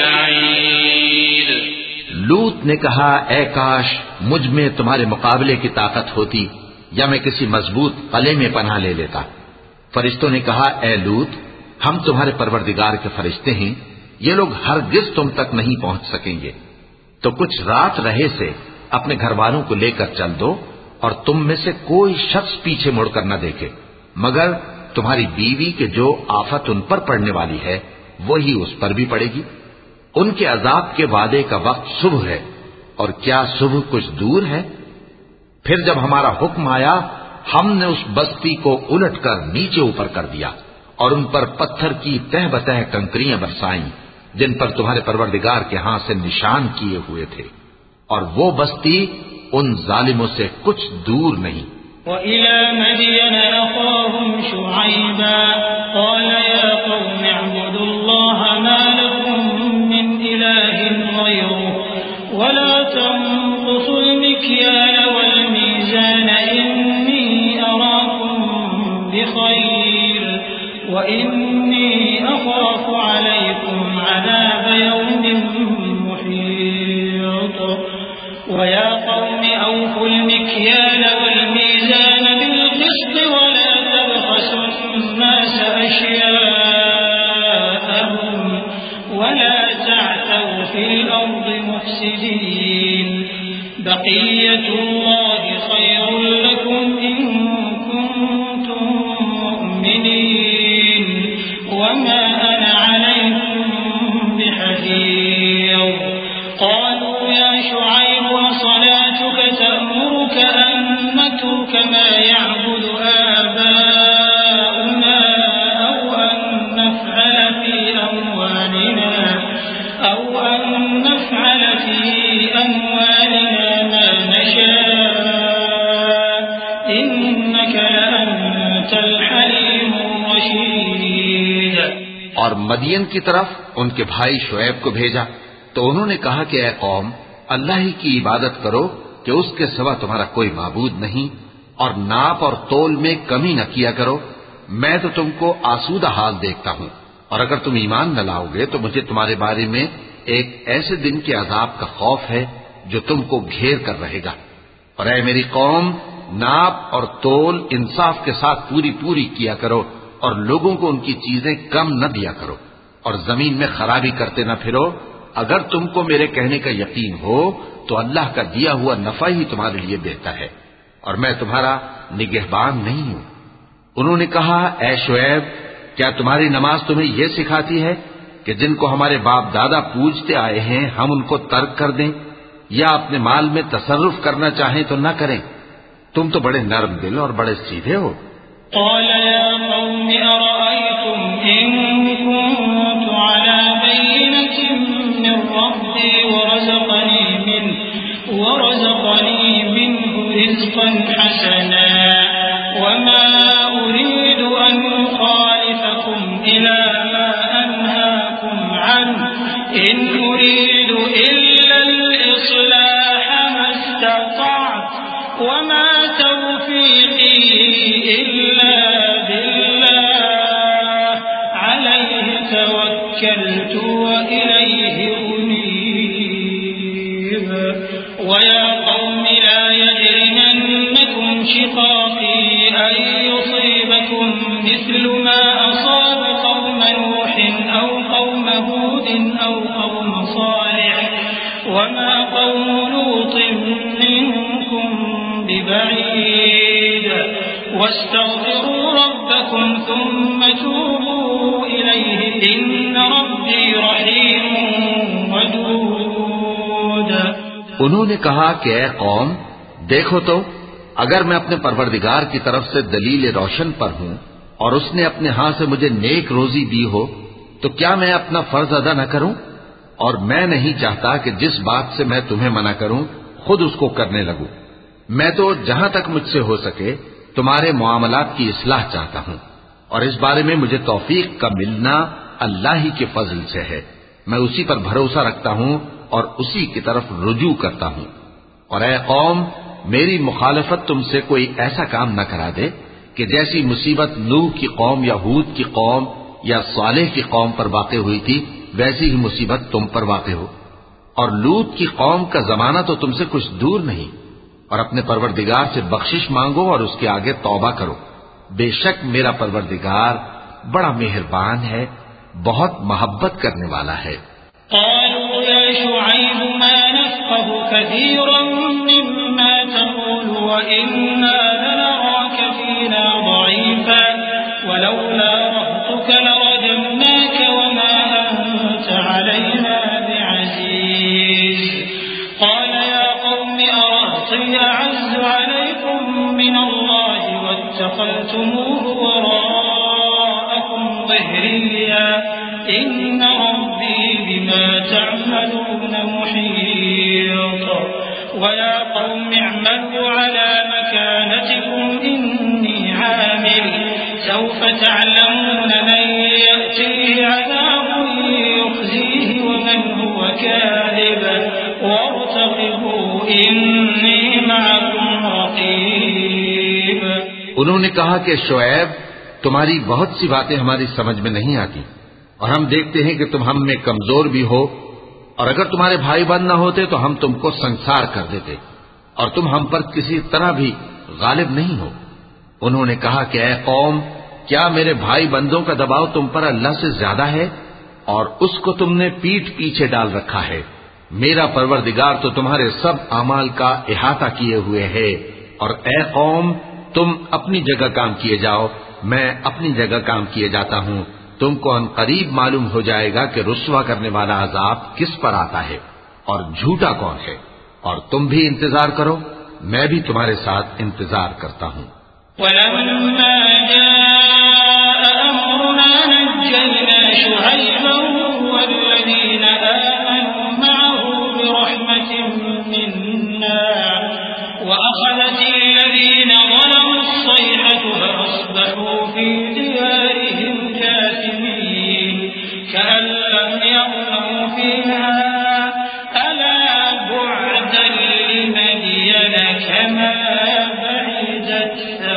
ببعيد. لوط نے کہا اے کاش مجھ میں تمہارے مقابلے کی طاقت ہوتی یا میں کسی مضبوط قلعے میں پناہ لے لیتا. فرشتوں نے کہا اے لوط ہم تمہارے پروردگار کے فرشتے ہیں، یہ لوگ ہرگز تم تک نہیں پہنچ سکیں گے. تو کچھ رات رہے سے اپنے گھر والوں کو لے کر چل دو اور تم میں سے کوئی شخص پیچھے مڑ کر نہ دیکھے مگر تمہاری بیوی کے جو آفت ان پر پڑنے والی ہے وہی اس پر بھی پڑے گی. ان کے عذاب کے وعدے کا وقت صبح ہے اور کیا صبح کچھ دور ہے. پھر جب ہمارا حکم آیا ہم نے اس بستی کو الٹ کر نیچے اوپر کر دیا اور ان پر پتھر کی تہ بتہ کنکریاں برسائیں جن پر تمہارے پروردگار کے ہاں سے نشان کیے ہوئے تھے، اور وہ بستی ان ظالموں سے کچھ دور نہیں. وَإِلَى مَدْيَنَ أَخَاهُمْ شُعَيْبًا قَالَ يَا قَوْمِ اعْبُدُوا اللَّهَ مَا لَكُم مِّنْ إِلَٰهٍ غَيْرُهُ وَلَا تَنقُصُوا الْمِكْيَالَ وَالْمِيزَانَ إِنِّي أَرَاكُم بِخَيْرٍ وَإِنِّي أَخَافُ عَلَيْكُمْ عَذَابَ يَوْمٍ مُحِيطٍ. وَيَا قَوْمِ أَوْفُوا الْمِكْيَالَ وَالْمِيزَانَ بِالْقِسْطِ وَلَا تَبْخَسُوا النَّاسَ أَشْيَاءَهُمْ وَلَا تَعْثَوْا فِي الْأَرْضِ مُفْسِدِينَ. بَقِيَّةُ اللَّهِ خَيْرٌ لَكُمْ إِن كُنتُم مُّؤْمِنِينَ وَمَا أَنَا عَلَيْكُم بِحَفِيظٍ. قالوا يا شعيب وصلاتك تأمرك أن نترك ما يعبد آباؤنا أو أن نفعل في أموالنا أو أن نفعل في أموالنا ما نشاء إنك لأنت الحليم الرشيد. اور مدین کی طرف ان کے بھائی شعیب کو بھیجا تو انہوں نے کہا کہ اے قوم اللہ ہی کی عبادت کرو کہ اس کے سوا تمہارا کوئی معبود نہیں، اور ناپ اور تول میں کمی نہ کیا کرو. میں تو تم کو آسودہ حال دیکھتا ہوں، اور اگر تم ایمان نہ لاؤ گے تو مجھے تمہارے بارے میں ایک ایسے دن کے عذاب کا خوف ہے جو تم کو گھیر کر رہے گا. اور اے میری قوم ناپ اور تول انصاف کے ساتھ پوری پوری کیا کرو اور لوگوں کو ان کی چیزیں کم نہ دیا کرو اور زمین میں خرابی کرتے نہ پھرو. اگر تم کو میرے کہنے کا یقین ہو تو اللہ کا دیا ہوا نفع ہی تمہارے لیے بہتر ہے اور میں تمہارا نگہبان نہیں ہوں. انہوں نے کہا اے شعیب کیا تمہاری نماز تمہیں یہ سکھاتی ہے کہ جن کو ہمارے باپ دادا پوجتے آئے ہیں ہم ان کو ترک کر دیں یا اپنے مال میں تصرف کرنا چاہیں تو نہ کریں؟ تم تو بڑے نرم دل اور بڑے سیدھے ہو. قال يا قوم أرأيتم إن كنت على بينة من ربي ورزقني منه ورزقني منه رزقا حسنا وما أريد أن أخالفكم إلى ما أنهاكم عنه إن أريد إلا الإصلاح ما استطعت وما توفيقي إلا بالله عليه توكلت وإليه أنيب ويا قوم لا يجرمنكم شقاقي أن يصيبكم مثل ما أصاب قوم نوح أو قوم هود أو قوم صالح وما قوم لوط منكم ببعيد واستغفروا ربكم ثم توبوا إليه إن ربي رحيم ودود. انہوں نے کہا کہ اے قوم دیکھو تو اگر میں اپنے پروردگار کی طرف سے دلیل روشن پر ہوں اور اس نے اپنے ہاں سے مجھے نیک روزی دی ہو تو کیا میں اپنا فرض ادا نہ کروں؟ اور میں نہیں چاہتا کہ جس بات سے میں تمہیں منع کروں خود اس کو کرنے لگوں. میں تو جہاں تک مجھ سے ہو سکے تمہارے معاملات کی اصلاح چاہتا ہوں اور اس بارے میں مجھے توفیق کا ملنا اللہ ہی کے فضل سے ہے. میں اسی پر بھروسہ رکھتا ہوں اور اسی کی طرف رجوع کرتا ہوں. اور اے قوم میری مخالفت تم سے کوئی ایسا کام نہ کرا دے کہ جیسی مصیبت نوح کی قوم یا ہود کی قوم یا صالح کی قوم پر واقع ہوئی تھی ویسی ہی مصیبت تم پر واقع ہو. اور لوط کی قوم کا زمانہ تو تم سے کچھ دور نہیں. اور اپنے پروردگار سے بخشش مانگو اور اس کے آگے توبہ کرو. بے شک میرا پروردگار بڑا مہربان ہے بہت محبت کرنے والا ہے. قالوا يا شعيب ما نفقه كثيرا مما تقول وإنا لنراك فينا ضعيفا ولولا رهطك لرجمناك وما أنت علينا بعزيز. قال يا قوم أرهطي أعز عليكم من الله واتخذتموه وراءكم ظهريا إن ربي بما تعملون محيط. ويا قوم اعملوا على مكانتكم إني عامل سوف تعلمون من يأتيه عذاب يخزيه ومن هو كاذب وارتقبوا إني معكم رقيب. انہوں نے کہا کہ شعیب تمہاری بہت سی باتیں ہماری سمجھ میں نہیں آتی اور ہم دیکھتے ہیں کہ تم ہم میں کمزور بھی ہو اور اگر تمہارے بھائی بند نہ ہوتے تو ہم تم کو سنسار کر دیتے اور تم ہم پر کسی طرح بھی غالب نہیں ہو. انہوں نے کہا کہ اے قوم کیا میرے بھائی بندوں کا دباؤ تم پر اللہ سے زیادہ ہے اور اس کو تم نے پیٹھ پیچھے ڈال رکھا ہے. میرا پروردگار تو تمہارے سب اعمال کا احاطہ کیے ہوئے ہے. اور اے قوم تم اپنی جگہ کام کیے جاؤ میں اپنی جگہ کام کیے جاتا ہوں. تم کو ان قریب معلوم ہو جائے گا کہ رسوا کرنے والا عذاب کس پر آتا ہے اور جھوٹا کون ہے. اور تم بھی انتظار کرو میں بھی تمہارے ساتھ انتظار کرتا ہوں. وَلَمَّا جَاءَ أَمْرُنَا نَجَّيْنَا شُعَيْبًا وَالَّذِينَ آمَنُوا مَعَهُ بِرَحْمَةٍ مِّنَّا وَأَخَذَتِ الَّذِينَ ظَلَمُوا الصَّيْحَةُ فَأَصْبَحُوا فِي دِيَارِهِمْ جَاثِمِينَ كَأَن لَّمْ يَغْنَوْا فِيهَا أَلَا بُعْدًا لِّمَدْيَنَ كَمَا بَعِدَتْ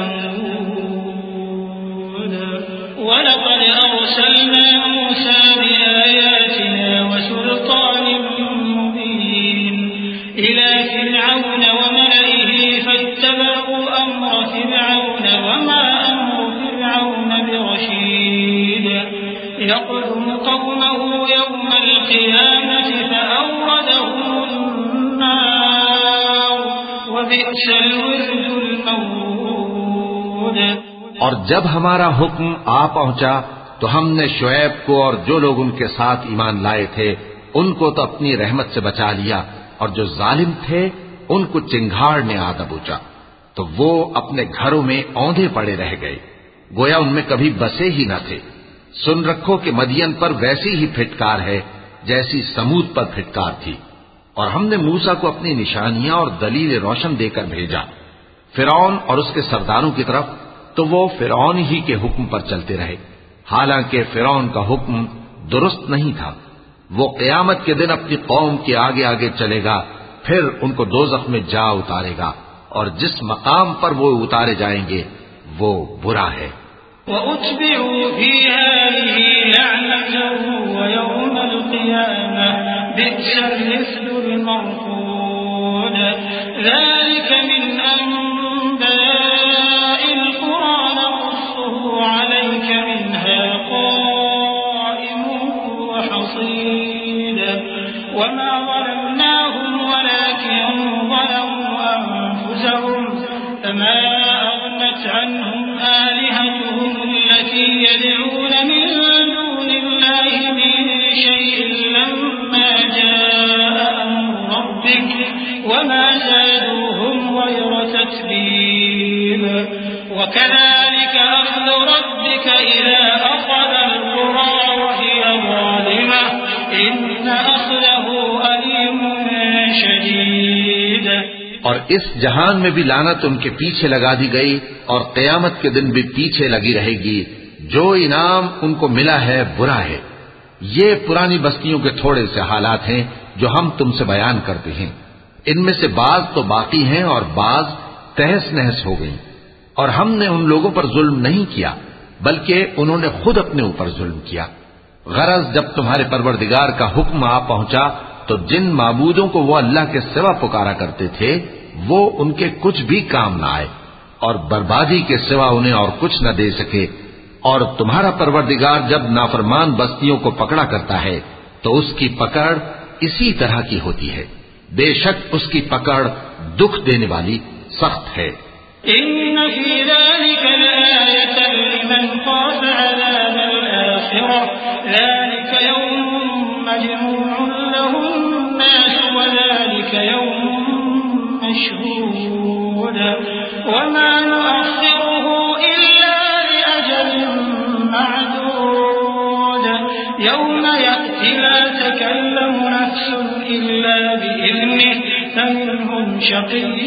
ثَمُودُ. وَلَقَدْ أَرْسَلْنَا مُوسَىٰ بِآيَاتِنَا وَسُلْطَانٍ مُّبِينٍ إِلَىٰ فِرْعَوْنَ وَمَلَئِهِ فَاتَّبَعُوا أَمْرَ فِرْعَوْنَ وَمَا أَمْرُ فِرْعَوْنَ بِرَشِيدٍ. يَقْدُمُ قَوْمَهُ يَوْمَ الْقِيَامَةِ فَأَوْرَدَهُمُ النَّارَ وَبِئْسَ الْوِرْدُ الْمَوْرُودُ. اور جب ہمارا حکم آ پہنچا تو ہم نے شعیب کو اور جو لوگ ان کے ساتھ ایمان لائے تھے ان کو تو اپنی رحمت سے بچا لیا اور جو ظالم تھے ان کو چنگھاڑ نے آ دبوچا تو وہ اپنے گھروں میں اوندھے پڑے رہ گئے. گویا ان میں کبھی بسے ہی نہ تھے۔ سن رکھو کہ مدین پر ویسی ہی پھٹکار ہے جیسی سمود پر پھٹکار تھی، اور ہم نے موسیٰ کو اپنی نشانیاں اور دلیل روشن دے کر بھیجا فرعون اور اس کے سرداروں کی طرف، تو وہ فرعون ہی کے حکم پر چلتے رہے، حالانکہ فرعون کا حکم درست نہیں تھا۔ وہ قیامت کے دن اپنی قوم کے آگے آگے چلے گا، پھر ان کو دوزخ میں جا اتارے گا، اور جس مقام پر وہ اتارے جائیں گے وہ برا ہے۔ وَأُتْبِعُوا فِي هَٰذِهِ لَعْنَةً وَيَوْمَ الْقِيَامَةِ بِئْسَ الرِّفْدُ الْمَرْفُودُ ذَٰلِكَ مِنْ أَنبَاءِ الْقُرَىٰ نَقُصُّهُ عَلَيْكَ مِنْهَا قَائِمٌ وَحَصِيدٌ وَمَا ظَلَمْنَاهُمْ وَلَٰكِن ظَلَمُوا أَنفُسَهُمْ فَمَا أَغْنَتْ عَنْهُمْ آلِهَتُهُمُ الَّتِي يَدْعُونَ مِن دُونِ اللَّهِ مِن شَيْءٍ لَّمَّا جَاءَ أَمْرُ رَبِّكَ وَمَا زَادُوهُمْ غَيْرَ تَتْبِيبٍ وَكَذَٰلِكَ أَخْذُ رَبِّكَ إِذَا أَخَذَ الْقُرَىٰ وَهِيَ ظَالِمَةٌ إِنَّ أَخْذَهُ أَلِيمٌ شَدِيدٌ۔ اور اس جہان میں بھی لعنت ان کے پیچھے لگا دی گئی، اور قیامت کے دن بھی پیچھے لگی رہے گی۔ جو انعام ان کو ملا ہے برا ہے۔ یہ پرانی بستیوں کے تھوڑے سے حالات ہیں جو ہم تم سے بیان کرتے ہیں، ان میں سے بعض تو باقی ہیں اور بعض تہس نہس ہو گئیں۔ اور ہم نے ان لوگوں پر ظلم نہیں کیا بلکہ انہوں نے خود اپنے اوپر ظلم کیا۔ غرض جب تمہارے پروردگار کا حکم آ پہنچا تو جن معبودوں کو وہ اللہ کے سوا پکارا کرتے تھے وہ ان کے کچھ بھی کام نہ آئے، اور بربادی کے سوا انہیں اور کچھ نہ دے سکے۔ اور تمہارا پروردگار جب نافرمان بستیوں کو پکڑا کرتا ہے تو اس کی پکڑ اسی طرح کی ہوتی ہے، بے شک اس کی پکڑ دکھ دینے والی سخت ہے۔ إن في ذلك لآية لمن خاف عذاب الآخرة ذلك يوم مجموع له الناس وذلك يوم مشهود وما نؤخره إلا لأجل معدود يوم يأتي لا تكلم نفس إلا بإذنه فمنهم شقي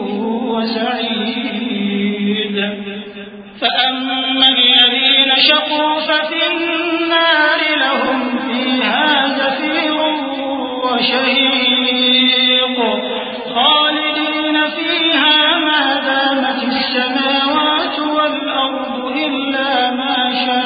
وسعيد فأما الذين شقوا ففي النار لهم فيها زفير وشهيق خالدين فيها ما دامت السماوات والأرض إلا ما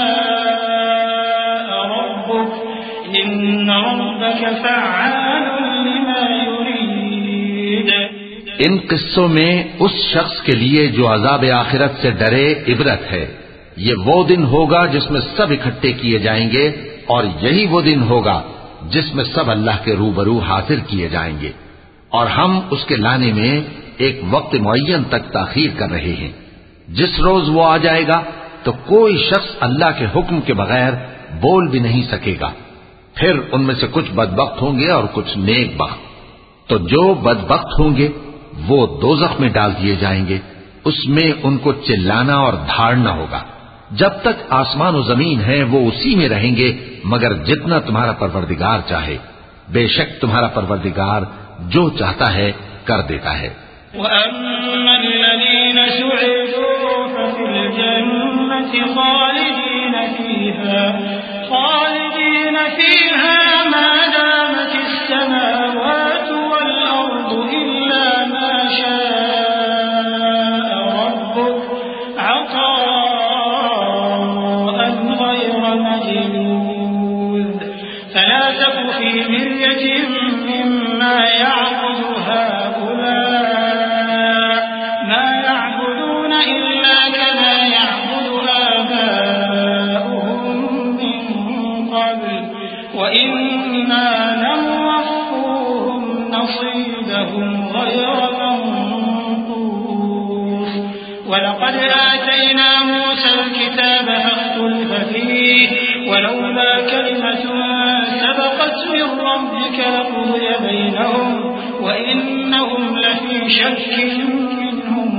شاء ربك إن ربك فعال لما يريد۔ ان قصوں میں اس شخص کے لیے جو عذاب آخرت سے ڈرے عبرت ہے۔ یہ وہ دن ہوگا جس میں سب اکٹھے کیے جائیں گے، اور یہی وہ دن ہوگا جس میں سب اللہ کے روبرو حاضر کیے جائیں گے، اور ہم اس کے لانے میں ایک وقت معین تک تاخیر کر رہے ہیں۔ جس روز وہ آ جائے گا تو کوئی شخص اللہ کے حکم کے بغیر بول بھی نہیں سکے گا۔ پھر ان میں سے کچھ بدبخت ہوں گے اور کچھ نیک بخت۔ تو جو بدبخت ہوں گے وہ دوزخ میں ڈال دیے جائیں گے، اس میں ان کو چلانا اور دھاڑنا ہوگا۔ جب تک آسمان و زمین ہے وہ اسی میں رہیں گے مگر جتنا تمہارا پروردگار چاہے، بے شک تمہارا پروردگار جو چاہتا ہے کر دیتا ہے۔ وَأَمَّا الَّذِينَ سُعِدُوا فَفِي الْجَنَّةِ خَالِدِينَ فِيهَا خَالِدِينَ فِيهَا مَا دَامَتِ السَّمَاوَاتُ وَالْأَرْضُ إِلَّا مَا شَاءَ رَبُّكَ عَطَاءً غَيْرَ مَجْذُوذٍ فَلَا تَكُ فِي مِرْيَةٍ مِّمَّا يَعْبُدُ هَٰؤُلَاءِ مَا يَعْبُدُونَ إِلَّا كَمَا يَعْبُدُ آبَاؤُهُم مِّن قَبْلُ وَإِنَّا لَمُوَفُّوهُمْ نَصِيبَهُمْ غَيْرَ مَنقُوصٍ وَلَقَدْ آتَيْنَا مُوسَى الْكِتَابَ فَاخْتُلِفَ فِيهِ وَلَوْلَا كَلِمَةٌ سَبَقَتْ مِن رَّبِّكَ لَقُضِيَ بَيْنَهُمْ وَإِنَّهُمْ لَفِي شَكٍّ مِّنْهُ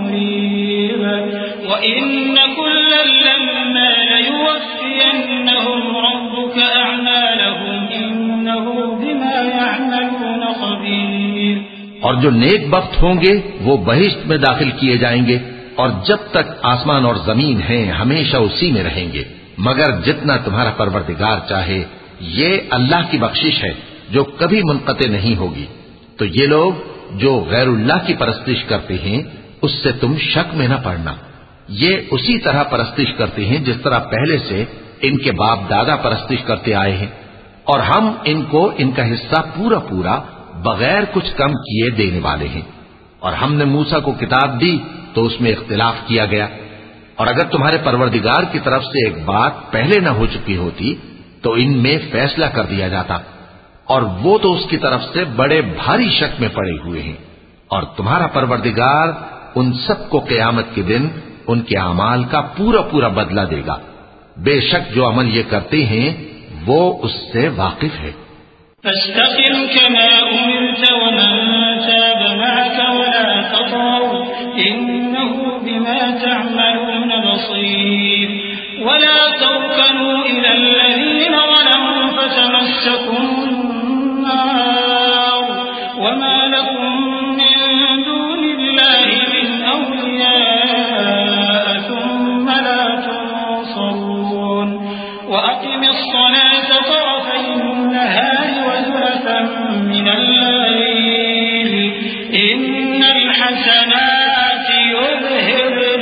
مريب وإن كلا لما ليوفينهم ربك أعمالهم إنه بما يعملون خبير. اور جو نیک بخت ہوں گے وہ بہشت میں داخل کیے جائیں گے اور جب تک آسمان اور زمین ہیں ہمیشہ اسی میں رہیں گے مگر جتنا تمہارا پروردگار چاہے. یہ اللہ کی بخشش ہے جو کبھی منقطع نہیں ہوگی. تو یہ لوگ جو غیر اللہ کی پرستش کرتے ہیں اس سے تم شک میں نہ پڑنا. یہ اسی طرح پرستش کرتے ہیں جس طرح پہلے سے ان کے باپ دادا پرستش کرتے آئے ہیں اور ہم ان کو ان کا حصہ پورا پورا بغیر کچھ کم کیے دینے والے ہیں. اور ہم نے موسیٰ کو کتاب دی تو اس میں اختلاف کیا گیا اور اگر تمہارے پروردگار کی طرف سے ایک بات پہلے نہ ہو چکی ہوتی تو ان میں فیصلہ کر دیا جاتا اور وہ تو اس کی طرف سے بڑے بھاری شک میں پڑے ہوئے ہیں. اور تمہارا پروردگار ان سب کو قیامت کے دن ان کے اعمال کا پورا پورا بدلہ دے گا. بے شک جو عمل یہ کرتے ہیں وہ اس سے واقف ہے. فاستقم كما أمرت ومن تاب معك ولا تطغوا إنه بما تعملون بصير. ولا تركنوا إلى الذين ظلموا فتمسكوا النار وما لكم من دون الله من أولياء ثم لا تنصرون. وأقم الصلاة طرفي النهار وزلفا من الليل إن الحسنات يذهبن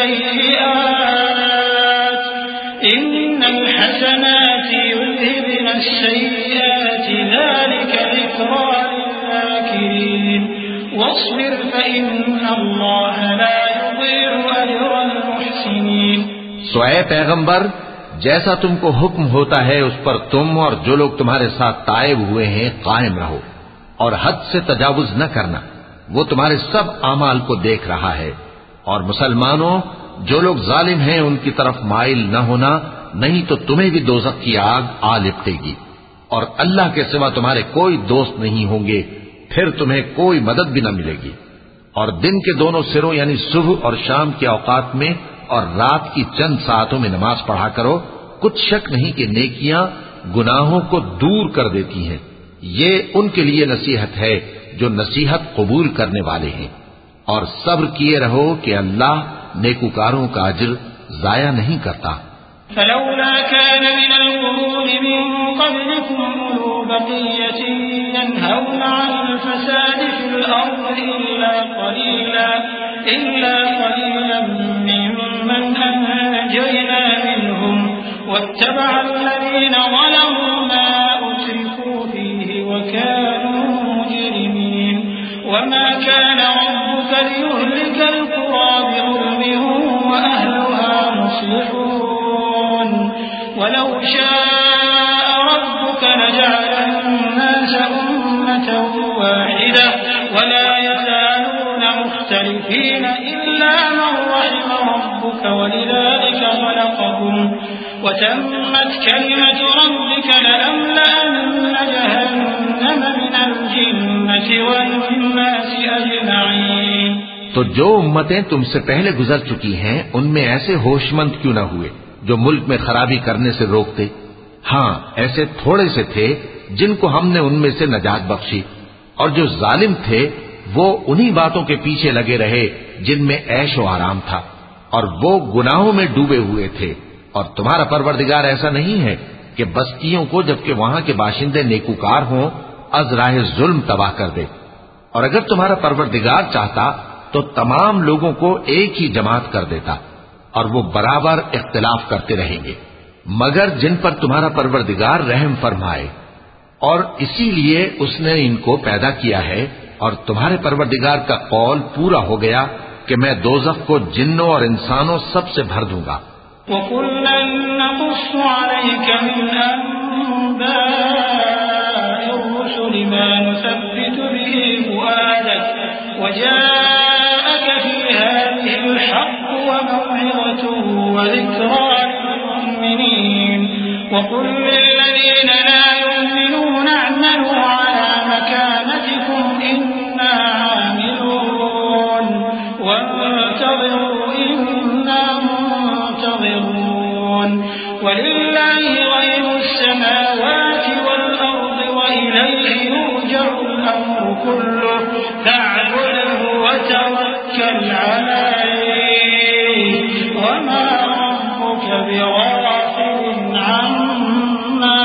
السيئات إن الحسنات يذهبن السيئات ذلك ذكرى للذاكرين. واصبر فإن الله لا يضيع أجر المحسنين. سو اے پیغمبر جیسا تم کو حکم ہوتا ہے اس پر تم اور جو لوگ تمہارے ساتھ تائب ہوئے ہیں قائم رہو اور حد سے تجاوز نہ کرنا. وہ تمہارے سب اعمال کو دیکھ رہا ہے. اور مسلمانوں جو لوگ ظالم ہیں ان کی طرف مائل نہ ہونا نہیں تو تمہیں بھی دوزخ کی آگ آ لپٹے گی اور اللہ کے سوا تمہارے کوئی دوست نہیں ہوں گے پھر تمہیں کوئی مدد بھی نہ ملے گی. اور دن کے دونوں سروں یعنی صبح اور شام کے اوقات میں اور رات کی چند ساعتوں میں نماز پڑھا کرو. کچھ شک نہیں کہ نیکیاں گناہوں کو دور کر دیتی ہیں. یہ ان کے لیے نصیحت ہے جو نصیحت قبول کرنے والے ہیں. اور صبر کیے رہو کہ اللہ نیکوکاروں کا اجر ضائع نہیں کرتا. فلولا كان من القرون من قبلكم أولو بقية ينهون عن الفساد في الأرض إلا قليلا إلا قليلا ممن أنجينا منهم واتبع الذين ظلموا ما أترفوا فيه وكانوا مجرمين. وما كان ربك ليهلك القرى بظلم وأهلها مصلحون. ولو شاء ربك لجعل الناس أمة واحدة ولا يزالون مختلفين إلا من رحم ربك ولذلك خلقهم وتمت كلمة ربك لأملأن جهنم من الجنة والناس أجمعين. تو جو امتیں تم سے پہلے گزر چکی ہیں ان میں ایسے ہوش مند کیوں نہ ہوئے جو ملک میں خرابی کرنے سے روکتے. ہاں ایسے تھوڑے سے تھے جن کو ہم نے ان میں سے نجات بخشی اور جو ظالم تھے وہ انہی باتوں کے پیچھے لگے رہے جن میں عیش و آرام تھا اور وہ گناہوں میں ڈوبے ہوئے تھے. اور تمہارا پروردگار ایسا نہیں ہے کہ بستیوں کو جبکہ وہاں کے باشندے نیکوکار ہوں از راہ ظلم تباہ کر دے. اور اگر تمہارا پروردگار چاہتا تو تمام لوگوں کو ایک ہی جماعت کر دیتا اور وہ برابر اختلاف کرتے رہیں گے مگر جن پر تمہارا پروردگار رحم فرمائے. اور اسی لیے اس نے ان کو پیدا کیا ہے اور تمہارے پروردگار کا قول پورا ہو گیا کہ میں دوزخ کو جنوں اور انسانوں سب سے بھر دوں گا. وَكُلًّا نَّقُصُّ عَلَيْكَ مِنْ أَنبَاءِ الرُّسُلِ مَا نُثَبِّتُ بِهِ فُؤَادَكَ وَجَاءَكَ فِي هَٰذِهِ الْحَقُّ وَمَوْعِظَةٌ وَذِكْرَىٰ لِلْمُؤْمِنِينَ. وَقُل لِّلَّذِينَ لَا يُؤْمِنُونَ اعْمَلُوا عَلَىٰ مَكَانَتِكُمْ إِنَّا عَامِلُونَ كله فاعبده وتوكل عليه وما ربك بغافل عما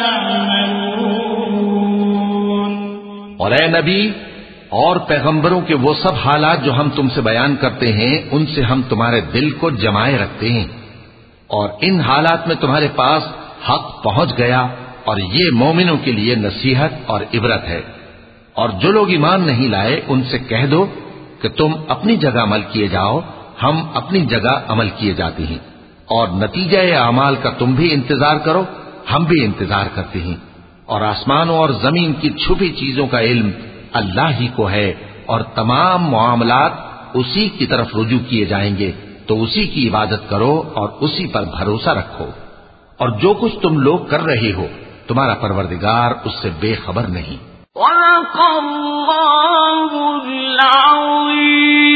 تعملون۔ اور اے نبی اور پیغمبروں کے وہ سب حالات جو ہم تم سے بیان کرتے ہیں ان سے ہم تمہارے دل کو جمائے رکھتے ہیں، اور ان حالات میں تمہارے پاس حق پہنچ گیا، اور یہ مومنوں کے لیے نصیحت اور عبرت ہے۔ اور جو لوگ ایمان نہیں لائے ان سے کہہ دو کہ تم اپنی جگہ عمل کیے جاؤ، ہم اپنی جگہ عمل کیے جاتے ہیں، اور نتیجہ اعمال کا تم بھی انتظار کرو، ہم بھی انتظار کرتے ہیں۔ اور آسمانوں اور زمین کی چھپی چیزوں کا علم اللہ ہی کو ہے، اور تمام معاملات اسی کی طرف رجوع کیے جائیں گے، تو اسی کی عبادت کرو اور اسی پر بھروسہ رکھو، اور جو کچھ تم لوگ کر رہے ہو تمہارا پروردگار اس سے بے خبر نہیں۔ صدق اللہ العظیم۔